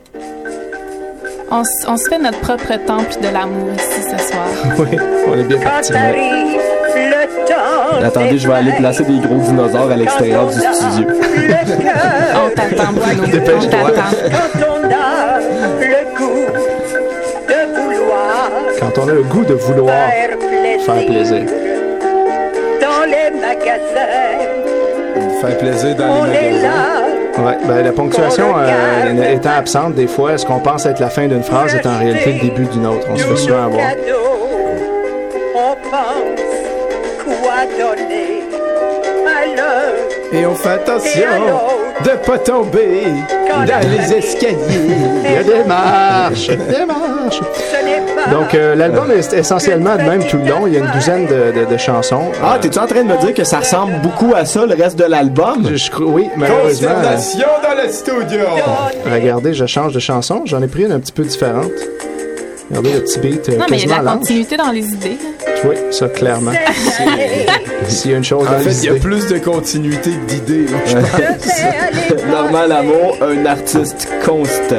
On, s- on se fait notre propre temple de l'amour ici ce soir. Oui, on est bien parti. Quand arrive le temps. Attendez, je vais aller placer des gros dinosaures à l'extérieur du studio. On t'attend, Bruno. On Dépêche-toi. t'attend. Quand on a le goût de vouloir Quand on a le goût de vouloir faire plaisir, faire plaisir. dans les magasins, Faire plaisir dans on les est magasins. là. Ouais, ben, la ponctuation euh, étant absente, des fois, ce qu'on pense être la fin d'une phrase est en réalité le début d'une autre. On se fait souvent avoir. On pense quoi donner à Et on fait attention de pas tomber dans les escaliers. Il y a des marches, des marches. Donc, euh, l'album est essentiellement de même tout le long. Il y a une douzaine de, de, de chansons. Ah, t'es-tu en train de me dire que ça ressemble beaucoup à ça, le reste de l'album? Je, je, oui, malheureusement. Consternation dans le studio. Regardez, je change de chanson. J'en ai pris une un petit peu différente. Regardez le petit beat euh, non, mais il y a de la lent. continuité dans les idées. Oui, ça, clairement. S'il y a une chose En dans fait, les il y a idées. plus de continuité que d'idées. là, je pense. Normand Lamour, un artiste constant.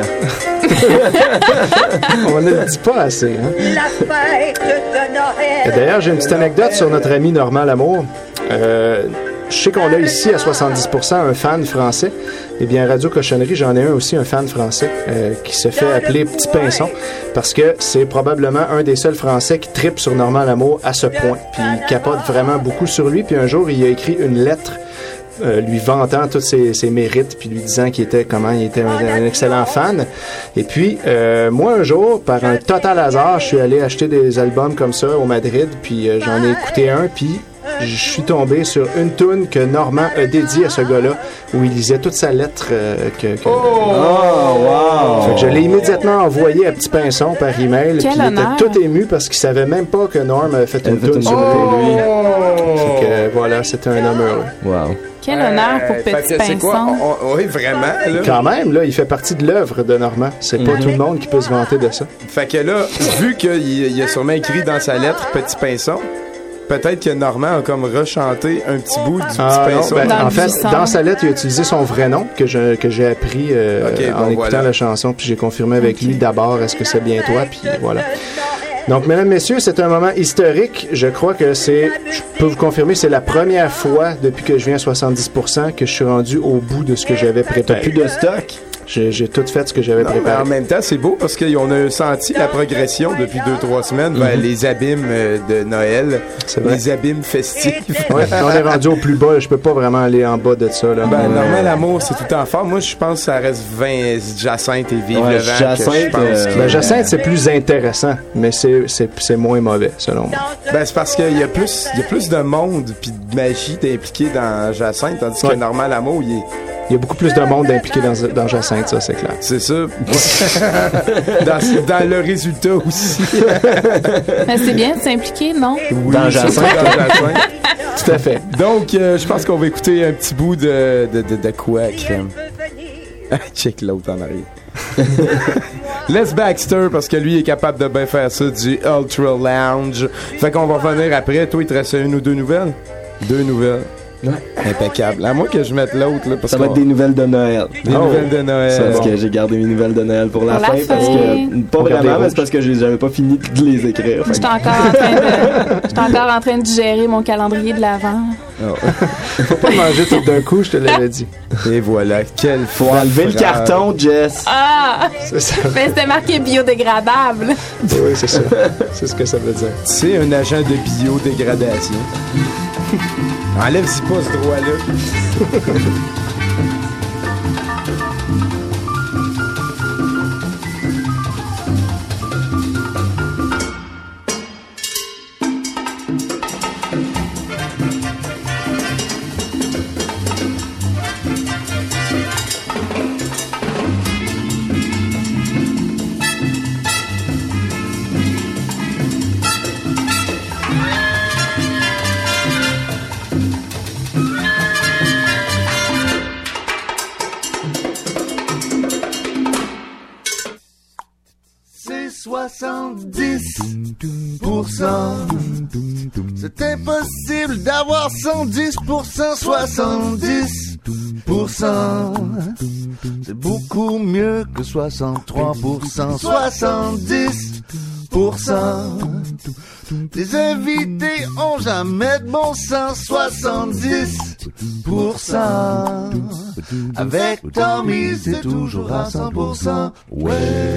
On ne le dit pas assez. Hein? Et d'ailleurs, j'ai une petite anecdote sur notre ami Normand Lamour. Euh, je sais qu'on a ici à soixante-dix pour cent un fan français. Eh bien, à Radio Cochonnerie, j'en ai un aussi, un fan français, euh, qui se fait appeler Petit Pinson, parce que c'est probablement un des seuls Français qui trippe sur Normand Lamour à ce point. Puis il capote vraiment beaucoup sur lui. Puis un jour, il a écrit une lettre Euh, lui vantant tous ses, ses mérites, puis lui disant qu'il était comment il était un, un excellent fan. Et puis euh, moi un jour, par un total hasard, je suis allé acheter des albums comme ça au Madrid, puis euh, j'en ai écouté un, puis je suis tombé sur une toune que Normand a dédiée à ce gars-là, où il lisait toute sa lettre euh, que, que... Oh, wow! Fait que je l'ai immédiatement envoyé à Petit Pinson par email, puis il honneur. était tout ému parce qu'il savait même pas que Norm avait fait une toune sur lui. Fait que euh, voilà, c'était un homme heureux. Wow. Quel honneur pour Euh, Petit fait que c'est quoi? Pinson. On- on- oui, vraiment. Là. Quand même, là, il fait partie de l'œuvre de Normand. C'est pas Mhm. tout le monde qui peut se vanter de ça. Fait que là, vu qu'il il a sûrement écrit dans sa lettre Petit Pinson, peut-être que Normand a comme rechanté un petit bout du Ah, Petit non, Pinson. ben, en fait, dans sa lettre, il a utilisé son vrai nom que je que j'ai appris euh, Ok, en bon, écoutant voilà. la chanson, puis j'ai confirmé avec lui d'abord est-ce que c'est bien toi, puis voilà. Donc, mesdames, messieurs, c'est un moment historique. Je crois que c'est, je peux vous confirmer, c'est la première fois depuis que je viens à soixante-dix pour cent que je suis rendu au bout de ce que j'avais préparé. Plus de stock? J'ai, j'ai tout fait ce que j'avais Non, mais préparé. en même temps, c'est beau parce qu'on a senti la progression depuis deux, trois semaines vers Mhm. les abîmes euh, de Noël, C'est vrai. les abîmes festifs. Ouais, on est rendu au plus bas. Je peux pas vraiment aller en bas de ça. Là. Ben, Euh, normalement, l'amour, c'est tout le temps fort. Moi, je pense que ça reste vingt Jacinthe et Vive Ouais, le vent. Jacinthe, que je pense euh, que- ben, Jacinthe, c'est plus intéressant, mais c'est, c'est, c'est moins mauvais, selon moi. Ben, c'est parce qu'il y a plus, il y a plus de monde puis de magie impliquée dans Jacinthe, tandis que Ouais. Normand Lamour, il est... Il y a beaucoup plus de monde impliqué dans, dans Jacinthe, ça, c'est clair. C'est ça. dans, dans le résultat aussi. Mais c'est bien de s'impliquer, non? Oui, Dans surtout Jacinthe. dans Jacinthe. Tout à fait. Donc, euh, je pense qu'on va écouter un petit bout de, de, de, de quoi, crème. Check l'autre en arrière. Les Baxter, parce que lui est capable de bien faire ça, du Ultra Lounge. Fait qu'on va revenir après. Toi, il te reste une ou deux nouvelles? Deux nouvelles. Ouais. Impeccable. À moins que je mette l'autre, là, parce Ça va qu'on- être des nouvelles de Noël. Des Oh. nouvelles de Noël. C'est parce Bon. que j'ai gardé mes nouvelles de Noël pour la, Pour la fin, parce fin. que pas On garde les vraiment, mais rouges. c'est parce que j'ai- j'avais pas fini de les écrire. Fait J'étais que- encore en train de, j'étais encore en train de gérer mon calendrier de l'avant. Faut pas manger tout d'un coup, je te l'avais dit. Et voilà, quel Faut enlever le carton, Jess. Ah! C'est ça. Mais c'était marqué biodégradable. Oui, c'est ça. C'est ce que ça veut dire. C'est un agent de biodégradation. Enlève-y pas ce droit-là. C'est soixante-dix pour cent. C'est impossible d'avoir cent dix pour cent. soixante-dix pour cent. C'est beaucoup mieux que soixante-trois pour cent. soixante-dix pour cent. Les invités ont jamais de bon sens. soixante-dix pour cent. Avec Tommy, c'est toujours à cent pour cent. Ouais.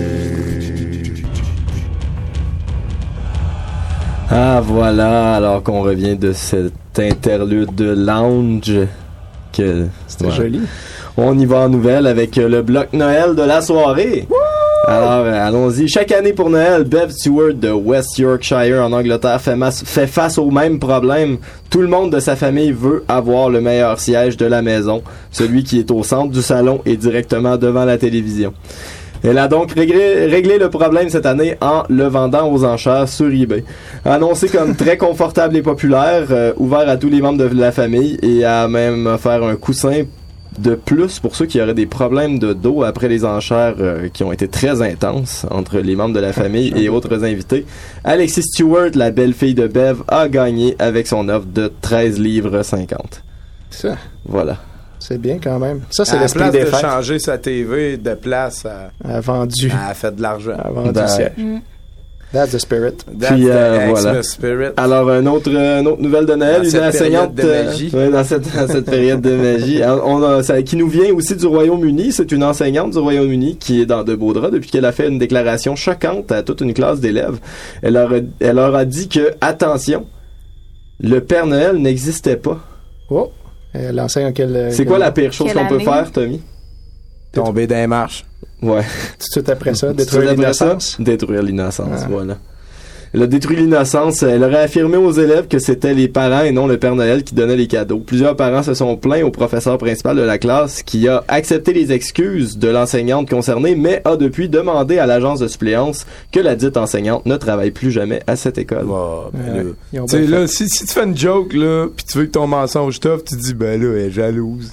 Ah voilà, alors qu'on revient de cet interlude de lounge que C'était joli. On y va en nouvelle avec euh, le bloc Noël de la soirée. Alors, euh, allons-y. Chaque année pour Noël, Bev Stewart de West Yorkshire en Angleterre fait, mas- fait face au même problème. Tout le monde de sa famille veut avoir le meilleur siège de la maison, celui qui est au centre du salon et directement devant la télévision. Elle a donc réglé, réglé le problème cette année en le vendant aux enchères sur eBay. Annoncé comme très confortable et populaire, euh, ouvert à tous les membres de la famille et a même offert un coussin de plus pour ceux qui auraient des problèmes de dos après les enchères euh, qui ont été très intenses entre les membres de la famille et autres invités. Alexis Stewart, la belle-fille de Bev, a gagné avec son offre de treize livres cinquante. Ça. Voilà. C'est bien quand même. Ça, c'est à l'esprit la des place de fêtes. changer sa T V de place à... A vendu. A fait de l'argent. A vendu Ben, le siège. Mm. That's the spirit. That's Puis, the euh, Xmas voilà. spirit. Alors, une autre, euh, une autre nouvelle de Noël, Dans une cette enseignante période de magie. euh, ouais, dans cette, dans cette période de magie, on a, ça, qui nous vient aussi du Royaume-Uni. C'est une enseignante du Royaume-Uni qui est dans de beaux draps depuis qu'elle a fait une déclaration choquante à toute une classe d'élèves. Elle leur a, elle leur a dit que, attention, le Père Noël n'existait pas. Oh, elle enseigne en quelle... C'est quoi la pire chose Quelle qu'on peut année? faire, Tommy? Tomber dans les marches. Ouais. Tout de suite après ça, Tout détruire de suite après ça, l'innocence. Détruire l'innocence, Ah. voilà. Elle a détruit l'innocence. Elle aurait affirmé aux élèves que c'était les parents et non le Père Noël qui donnait les cadeaux. Plusieurs parents se sont plaints au professeur principal de la classe qui a accepté les excuses de l'enseignante concernée, mais a depuis demandé à l'agence de suppléance que la dite enseignante ne travaille plus jamais à cette école. Oh, ben Ouais. là. Ils ont Tu sais, bien là, fait. si, si tu fais une joke, là, pis tu veux que ton mensonge t'offre, tu dis, ben là, elle est jalouse.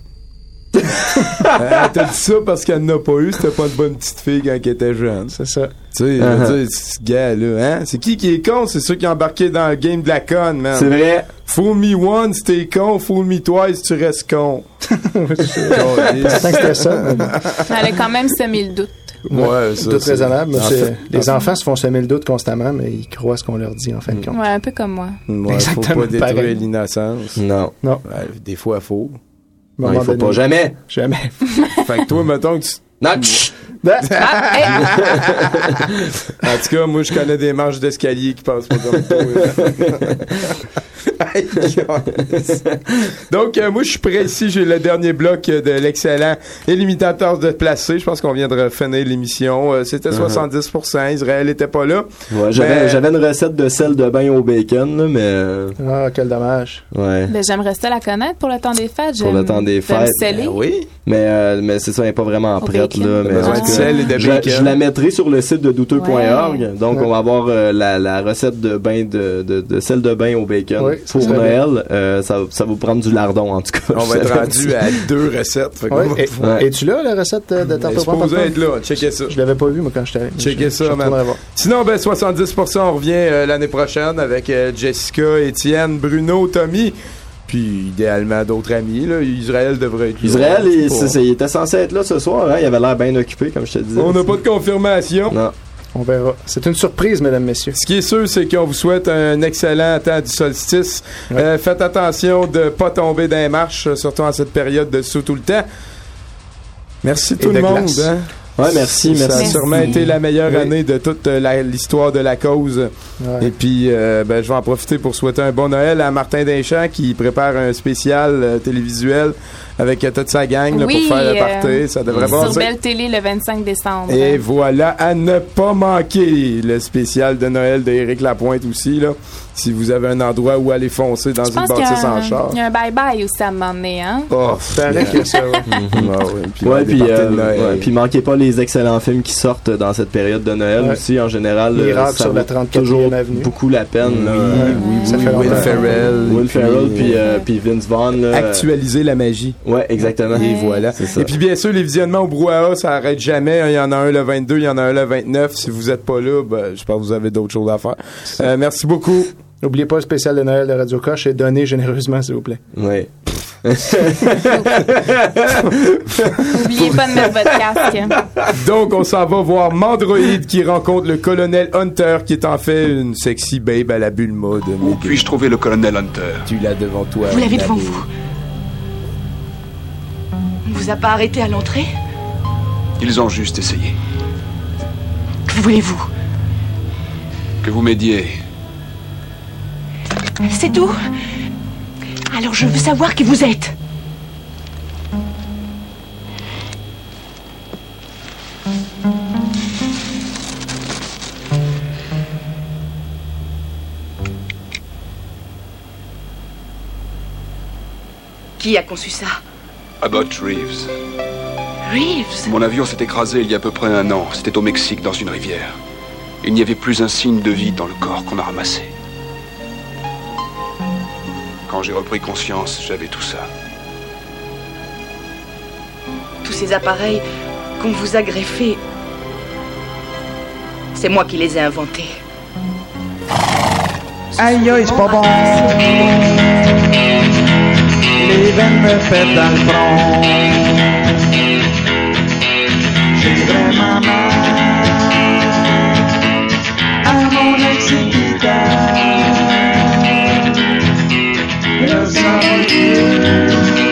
Elle t'a dit ça parce qu'elle n'a pas eu, c'était pas une bonne petite fille quand elle était jeune. C'est ça. Tu sais, je Uh-huh. veux dire, ce gars-là, hein? C'est qui qui est con? C'est ceux qui ont embarqué dans le game de la conne, man. C'est vrai. Fool me once, t'es con. Fool me twice, tu restes con. Tant que c'était ça. mais bon. Elle a quand même semé le doute. Ouais, ça, Doute c'est- raisonnable. mais en c'est- fait- les en fait- enfants se font semer le doute constamment, mais ils croient ce qu'on leur dit en fin de compte. Ouais, un peu comme moi. Ouais, Exactement faut pas détruire pareil. l'innocence. Non. Non. Ouais, des fois, faut. À un Non, il moment faut donné. pas. Jamais. Jamais. Fait que toi, mettons que tu... Non, chut. Ah, hey! En tout cas, moi, je connais des marches d'escalier qui passent pas comme toi. Aïe, câlisse. Donc, euh, moi, je suis prêt ici. J'ai le dernier bloc de l'excellent Élimitateur de placé. Je pense qu'on vient de finir l'émission. Euh, C'était Uh-huh. soixante-dix pour cent. Israël était pas là. Ouais, j'avais, Mais- j'avais une recette de sel de bain au bacon, là, mais euh, Ah, quel dommage. ouais. Ben, j'aimerais ça la connaître pour le temps des fêtes. Pour J'aime- le temps des j'aime fêtes. sceller. Ben oui. Mais, euh, mais c'est ça, elle n'est pas vraiment Au prête, bacon. là. Mais Besoin en de tout cas, sel et de je, bacon. je la mettrai sur le site de douteux point org. Ouais. Donc, Ouais. on va avoir euh, la, la recette de bain de, de, de sel de bain au bacon Oui, ça pour serait Noël. Euh, ça, ça va vous prendre du lardon, en tout cas. On va être rendu à deux recettes. Fait qu'on Ouais. va Et- pouvoir- Ouais. Es-tu là, la recette euh, de Elle tarte est au pomme? supposée être là. Checkez ça. Je l'avais pas vu, moi, quand j'étais allé. Checkez Je- ça, je man. retournerai voir. Sinon, ben, soixante-dix pour cent, on revient euh, l'année prochaine avec euh, Jessica, Étienne, Bruno, Tommy. Puis, idéalement, d'autres amis. Là. Israël devrait être là. Israël, Je sais il, pas. c'est- c'est- il était censé être là ce soir. Hein? Il avait l'air bien occupé, comme je te disais. On n'a pas de confirmation. Non. On verra. C'est une surprise, mesdames, messieurs. Ce qui est sûr, c'est qu'on vous souhaite un excellent temps du solstice. Ouais. Euh, faites attention de ne pas tomber dans les marches, euh, surtout en cette période de sous tout le temps. Merci tout Et le de monde. glace. Hein? Ouais, merci, Ça a merci. sûrement été la meilleure Oui. année de toute euh, la- l'histoire de la cause. Ouais. Et puis, euh, ben, je vais en profiter pour souhaiter un bon Noël à Martin Deschamps qui prépare un spécial euh, télévisuel avec euh, toute sa gang là, Oui, pour faire le euh, party. Ça devrait Sur passer. Belle Télé le vingt-cinq décembre. Et voilà, à ne pas manquer le spécial de Noël d'Éric Lapointe aussi, là. Si vous avez un endroit où aller foncer dans Je une pense qu'il y, bâtisse a en un- char. il y a un bye-bye aussi à un moment donné, hein? Oh, Paraît qu'il y a ça, ouais. Mhm. Ah ouais, puis Ouais, des puis parties de euh, Noël. ouais, puis manquez pas les excellents films qui sortent dans cette période de Noël Ouais. aussi. En général, euh, Miracle ça sur la vaut trente-quatrième toujours avenue. beaucoup la peine. là. Oui, Euh, oui, ça oui, fait Will longtemps. Ferrell. Will et Ferrell puis, puis euh, puis Vince Vaughn. là, euh, actualiser la magie. Ouais, exactement. Et voilà. C'est ça. Et puis bien sûr, les visionnements au brouhaha, ça arrête jamais. Il y en a un le vingt-deux, il y en a un le vingt-neuf. Si vous êtes pas là, ben, je pense que vous avez d'autres choses à faire. Euh, merci beaucoup. N'oubliez pas le spécial de Noël de Radio Coche et donnez généreusement, s'il vous plaît. Ouais. N'oubliez pas de mettre votre casque. Donc, on s'en va voir Mandroid qui rencontre le colonel Hunter, qui est en fait une sexy babe à la Bulma de Où puis-je trouver le colonel Hunter? Tu l'as devant toi. Vous l'avez devant Nabil. vous. On ne vous a pas arrêté à l'entrée? Ils ont juste essayé. Que voulez-vous? Que vous m'aidiez. C'est tout? Alors je veux savoir qui vous êtes. Qui a conçu ça? Abbott Reeves. Reeves? Mon avion s'est écrasé il y a à peu près un an. C'était au Mexique, dans une rivière. Il n'y avait plus un signe de vie dans le corps qu'on a ramassé. Quand j'ai repris conscience, j'avais tout ça. Tous ces appareils qu'on vous a greffés, c'est moi qui les ai inventés. Aïe aïe, c'est pas bon. Les veines me pètent dans le front. J'ai vraiment mal à mon excipital. Le sang Dieu,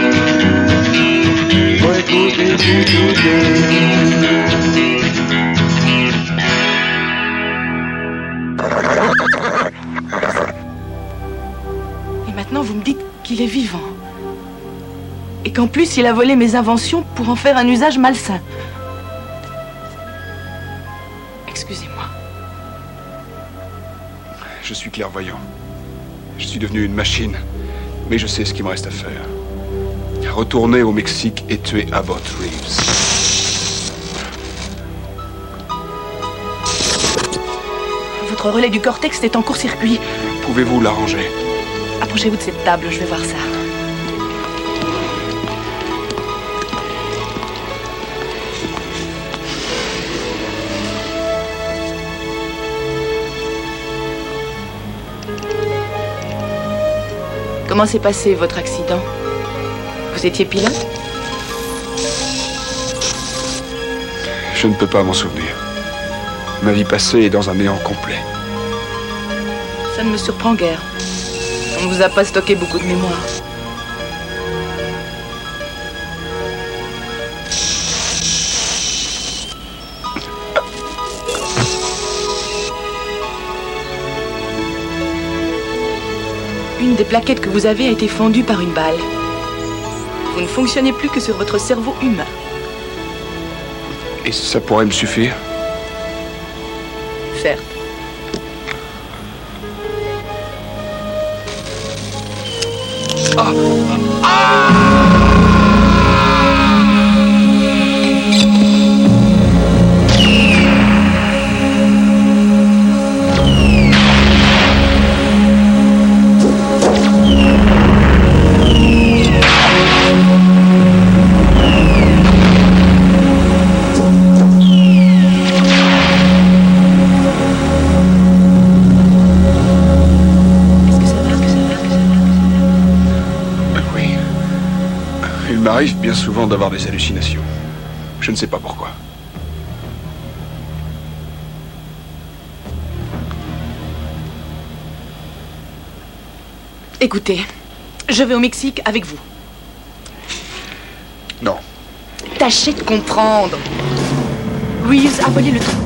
faut écouter du Et maintenant, vous me dites qu'il est vivant. Et qu'en plus, il a volé mes inventions pour en faire un usage malsain. Excusez-moi. Je suis clairvoyant. Je suis devenu une machine. Mais je sais ce qu'il me reste à faire. Retourner au Mexique et tuer Abbott Reeves. Votre relais du cortex est en court-circuit. Pouvez-vous l'arranger? Approchez-vous de cette table, je vais voir ça. Comment s'est passé votre accident? Vous étiez pilote? Je ne peux pas m'en souvenir. Ma vie passée est dans un néant complet. Ça ne me surprend guère. On ne vous a pas stocké beaucoup de mémoire. Une des plaquettes que vous avez a été fendue par une balle. Vous ne fonctionnez plus que sur votre cerveau humain. Et ça pourrait me suffire? Certes. Ah! Il m'arrive bien souvent d'avoir des hallucinations. Je ne sais pas pourquoi. Écoutez, je vais au Mexique avec vous. Non. Tâchez de comprendre. Reeves a volé le truc